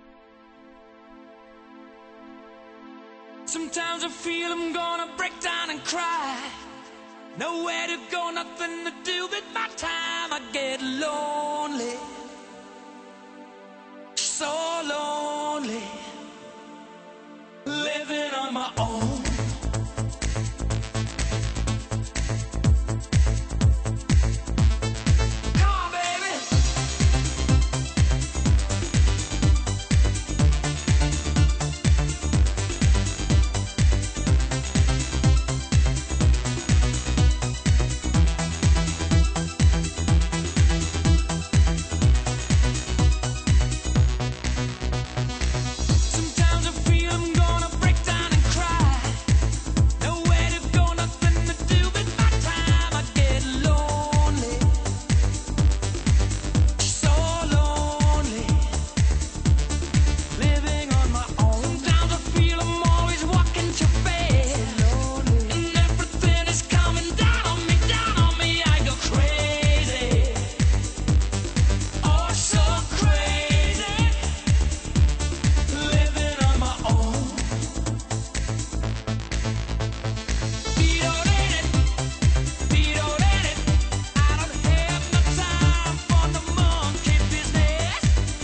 Sometimes I feel I'm gonna break down and cry. Nowhere to go, nothing to do with my time. I get lonely, so lonely, living on my own. Come on, baby. Sometimes I feel I'm gonna break down and cry. Nowhere to go, nothing to do with my time. I get lonely, so lonely, living on my own. Sometimes I feel I'm always walking too fast, and everything is coming down on me, I go crazy, oh so crazy, living on my own. I don't have no time for the monkey business.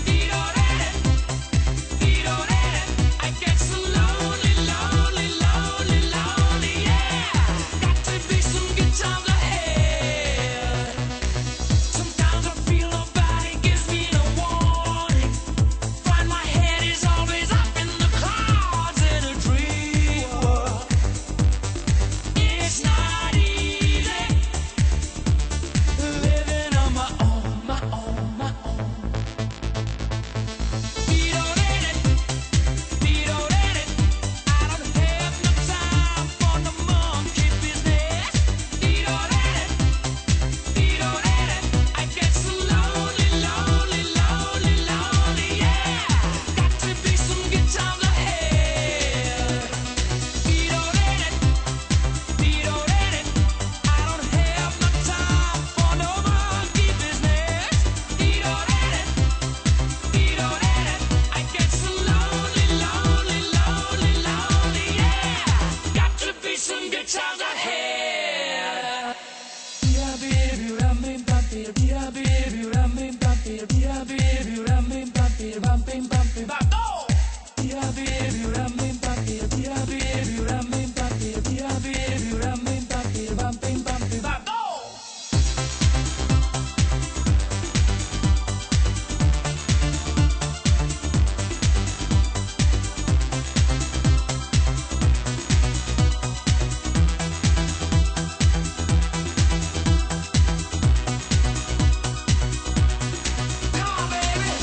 I get so lonely, lonely, lonely, lonely, yeah. Got to be some good times ahead. Sometimes I feel nobody gives me no warning. Find my head is always up in the clouds in a dream world. It's not easy living on my own, my own, my own. I don't have no time for the monkey business. I get so lonely, lonely, lonely, lonely, yeah. Got to be some good times ahead. I don't have no time for no monkey business. I get so lonely, lonely, lonely, lonely, yeah. Got to be some good times ahead. Come on, baby.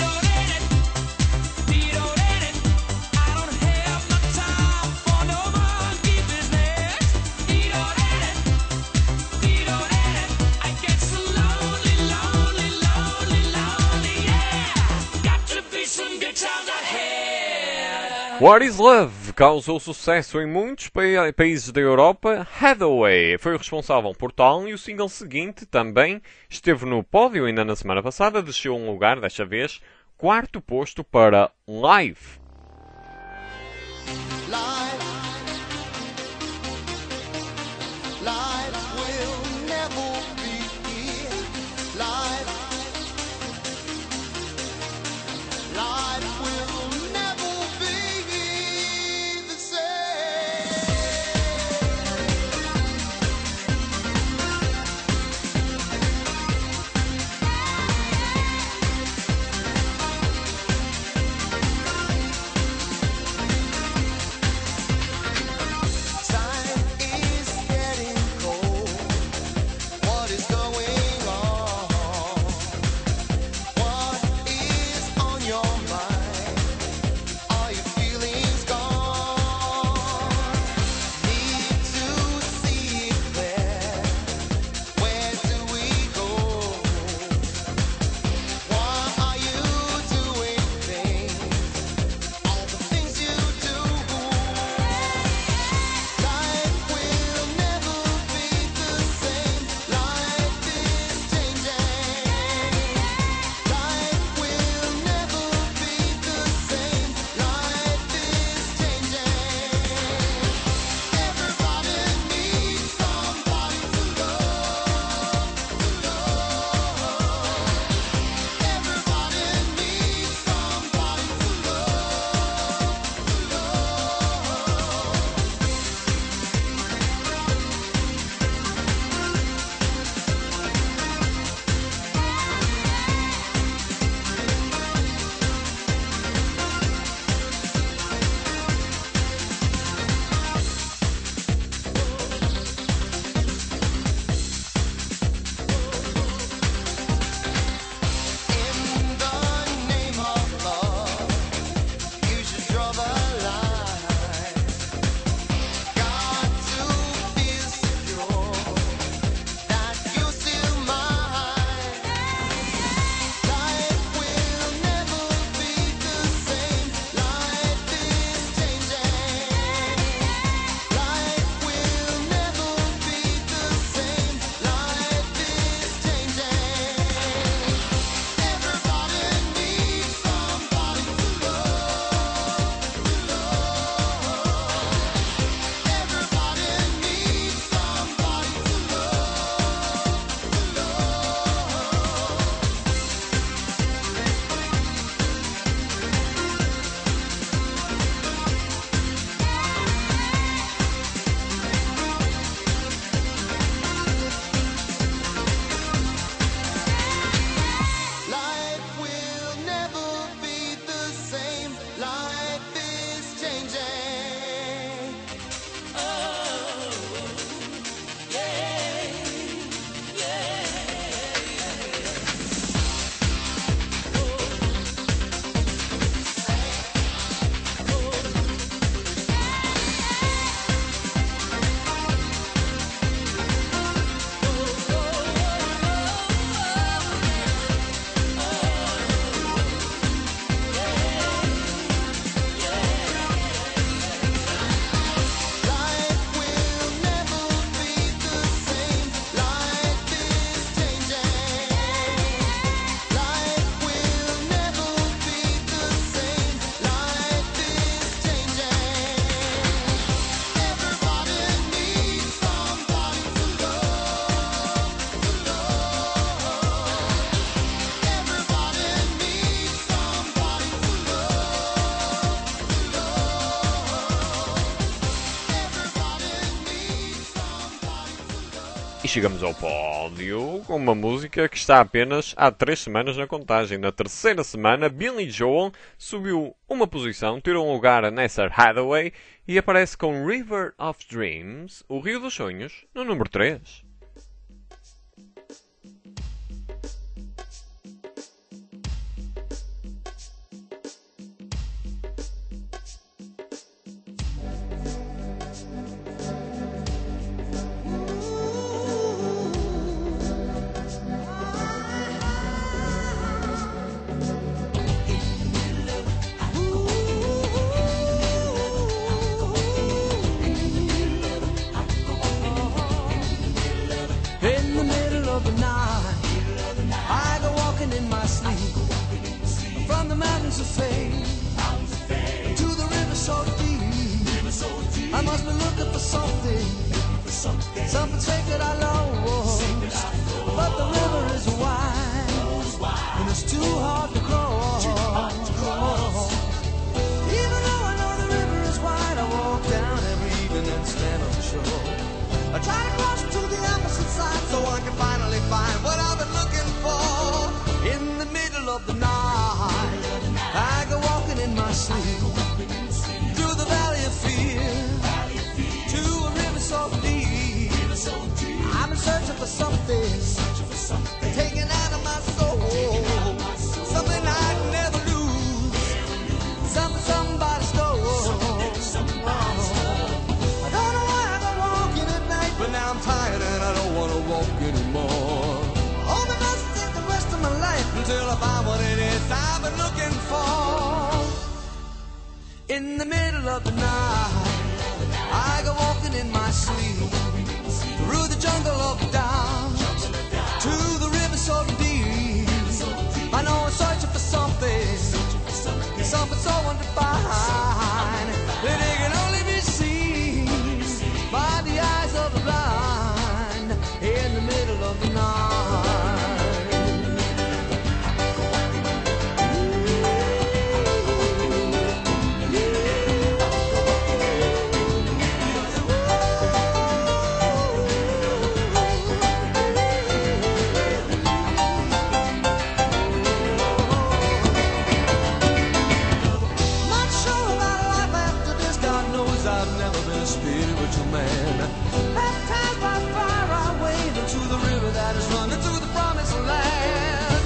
I don't have no time for no monkey business. I get so lonely, lonely, lonely, lonely, yeah. Got to be some good times ahead. What is Love causou sucesso em muitos países da Europa. Hathaway foi o responsável por tal e o single seguinte também esteve no pódio ainda na semana passada, desceu um lugar, desta vez, 4º posto para Live. Life will never be life. Life will never be the same. E chegamos ao pódio com uma música que está apenas há 3 semanas na contagem. Na terceira semana, Billy Joel subiu uma posição, tirou um lugar a Nessa Hathaway e aparece com River of Dreams, o Rio dos Sonhos, no número 3. In the middle of the night, I go walking in my sleep. From the mountains of fame to the river so deep. I must be looking for something, something sacred I lost. But the river is wide, and it's too hard to cross. Even though I know the river is wide, I walk down every evening and stand on the shore. I try to cross to the opposite side so I can finally find what I've been looking for. In the middle of the night, I go walking in my sleep through the valley of fear to a river so deep. I've been searching for something taken out of my soul, something I'd never lose, something somebody stole. I don't know why I go walking at night, but now I'm tired and I don't want to walk anymore. Oh, I must take the rest of my life until I find what it is I've been looking for. In the middle of the night, I go walking in my sleep through the jungle of doubt to the river so deep. I know I'm searching for something, something so undefined that it can only be seen by the eyes of the blind. In the middle of the night. Not sure about life after this. God knows I've never been a spiritual man. Baptized by fire, I wade into the river that is running to the promised land.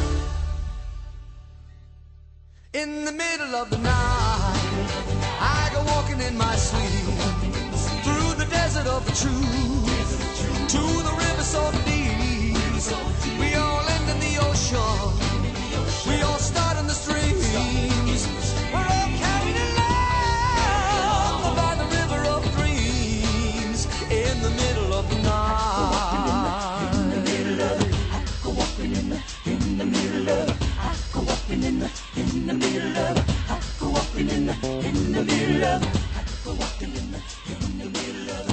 In the middle of the night, I go walking in my sleep through the desert of the truth to the river so deep. We all end in the ocean. We all start in the streams. We're all carried along by the river of dreams. In the middle of the night. In the middle of it, I go walking in the middle of it. I go walking in the middle of it. I go walking in the middle of it. I go walking in the middle of it.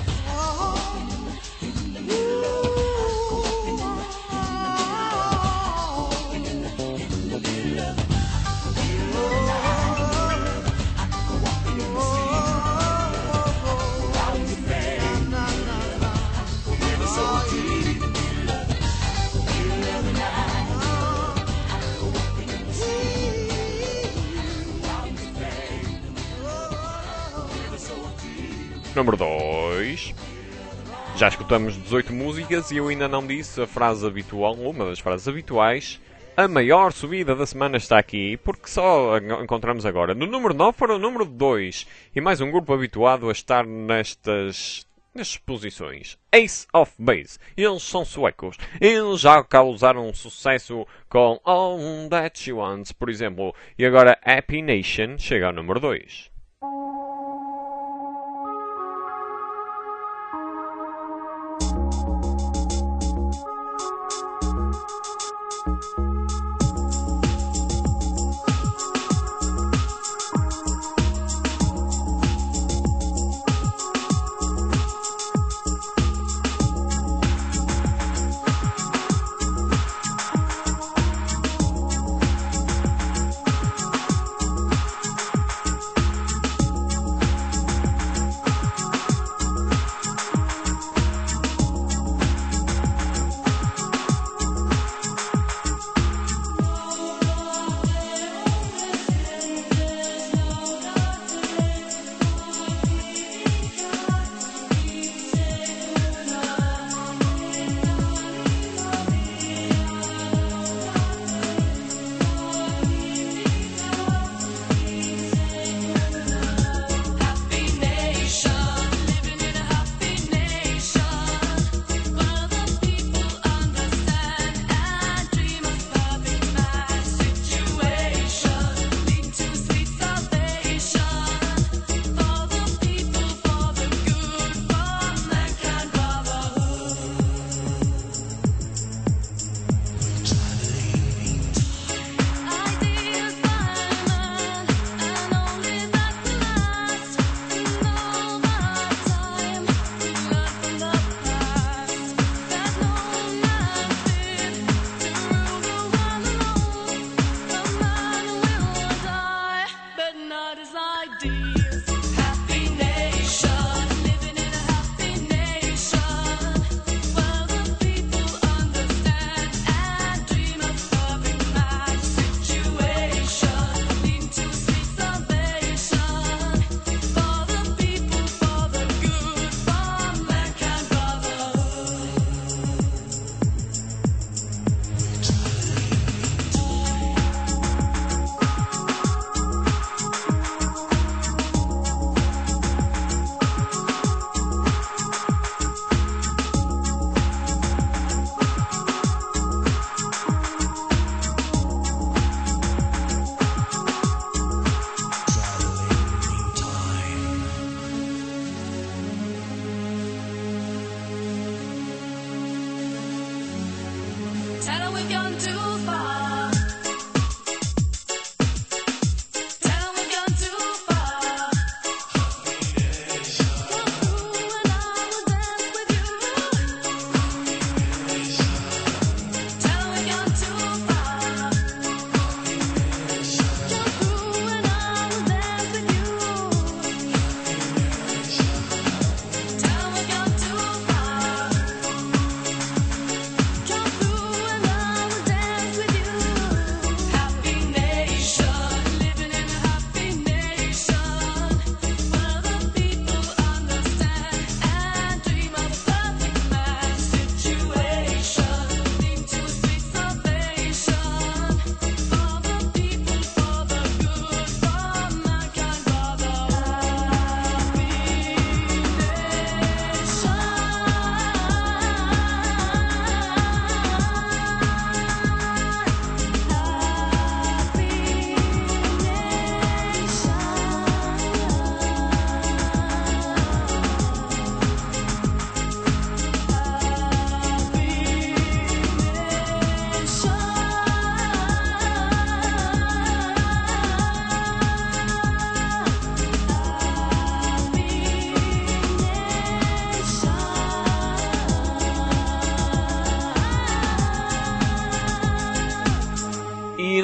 Número 2. Já escutamos 18 músicas e eu ainda não disse a frase habitual, uma das frases habituais. A maior subida da semana está aqui, porque só encontramos agora. No número 9 para o número 2. E mais um grupo habituado a estar nestas posições. Ace of Base. Eles são suecos. Eles já causaram sucesso com All That She Wants, por exemplo. E agora Happy Nation chega ao número 2.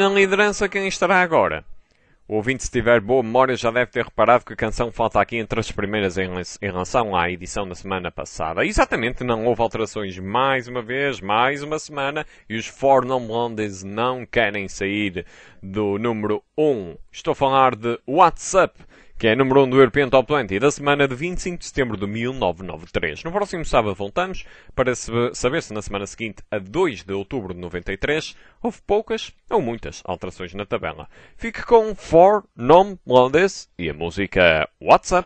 na liderança, quem estará agora? O ouvinte, se tiver boa memória, já deve ter reparado que a canção falta aqui entre as primeiras em relação à edição da semana passada. Exatamente, não houve alterações mais uma vez, mais uma semana, e os Four Non Blondes não querem sair do número 1. Estou a falar de WhatsApp, que é número 1 do European Top 20 da semana de 25 de setembro de 1993. No próximo sábado voltamos para saber se na semana seguinte, a 2 de outubro de 93, houve poucas ou muitas alterações na tabela. Fique com Four Non Blondes e a música WhatsApp.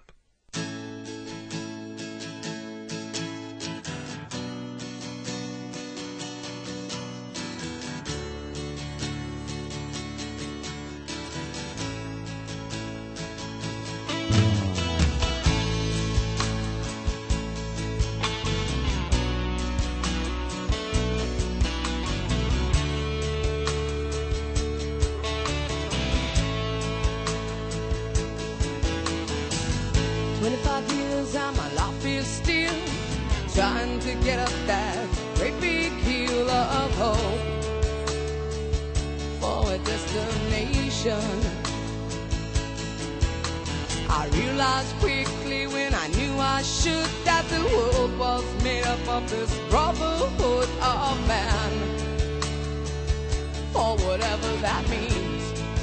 Trying to get up that great big hill of hope for a destination. I realized quickly when I knew I should that the world was made up of this brotherhood of man, for whatever that means.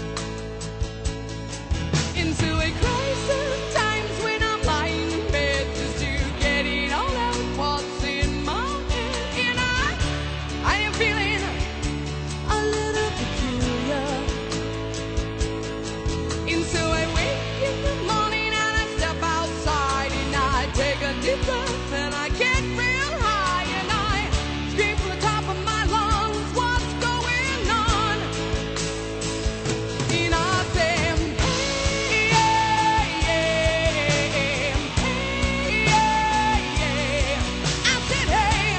Into a crisis times when I'm lying in bed just to get it all out what's in my head, and I am feeling a little peculiar. And so I wake in the morning and I step outside and I take a deep breath and I get real high and I scream from the top of my lungs, what's going on? And I say, hey, yeah, yeah, hey, yeah, yeah. I said, hey,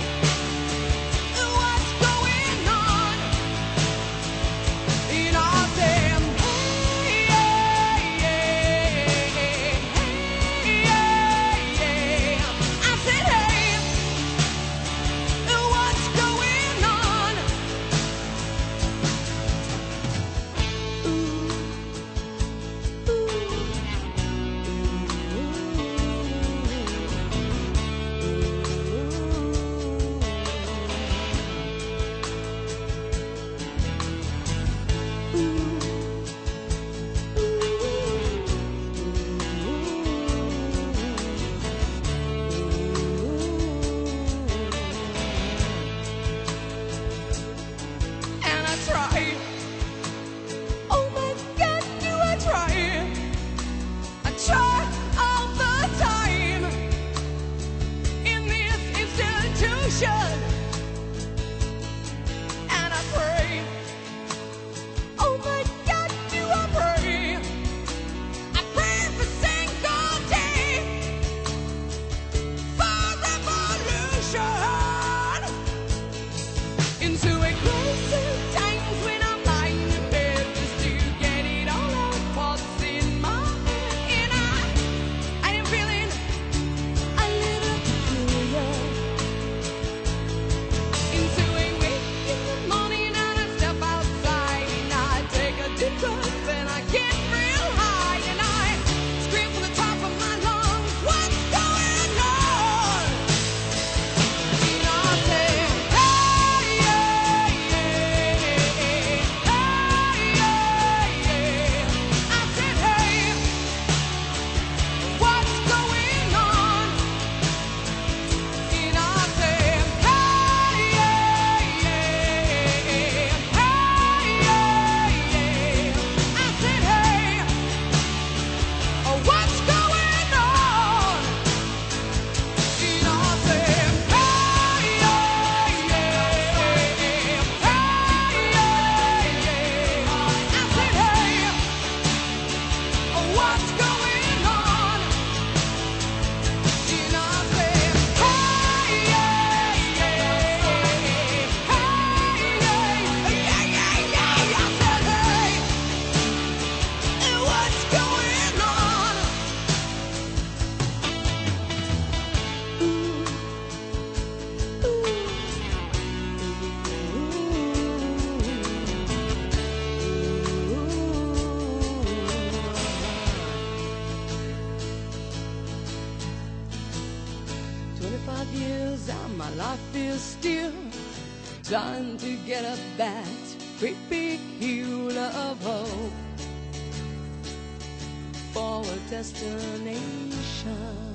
what's going on? And I said, hey, yeah, yeah, hey, yeah, yeah. I said, hey, what's going on? And I try. Oh my God, do I try? I try all the time in this institution. And I pray. Oh my God, do I pray? I pray every single day for revolution. Into a crisis times when I'm lying in bed just to get it all out what's in my head, and I am feeling a little peculiar. Into a wake in the morning and I step outside and I take a deep breath and I get real high and I scream from the top of my lungs, what's going on? And I say, hey, yeah, yeah, hey, yeah, yeah. I said, hey, what's going on? And I said, hey, yeah, yeah, hey, yeah, yeah. I said, hey, years and my life is still trying to get up that great big hill of hope for a destination.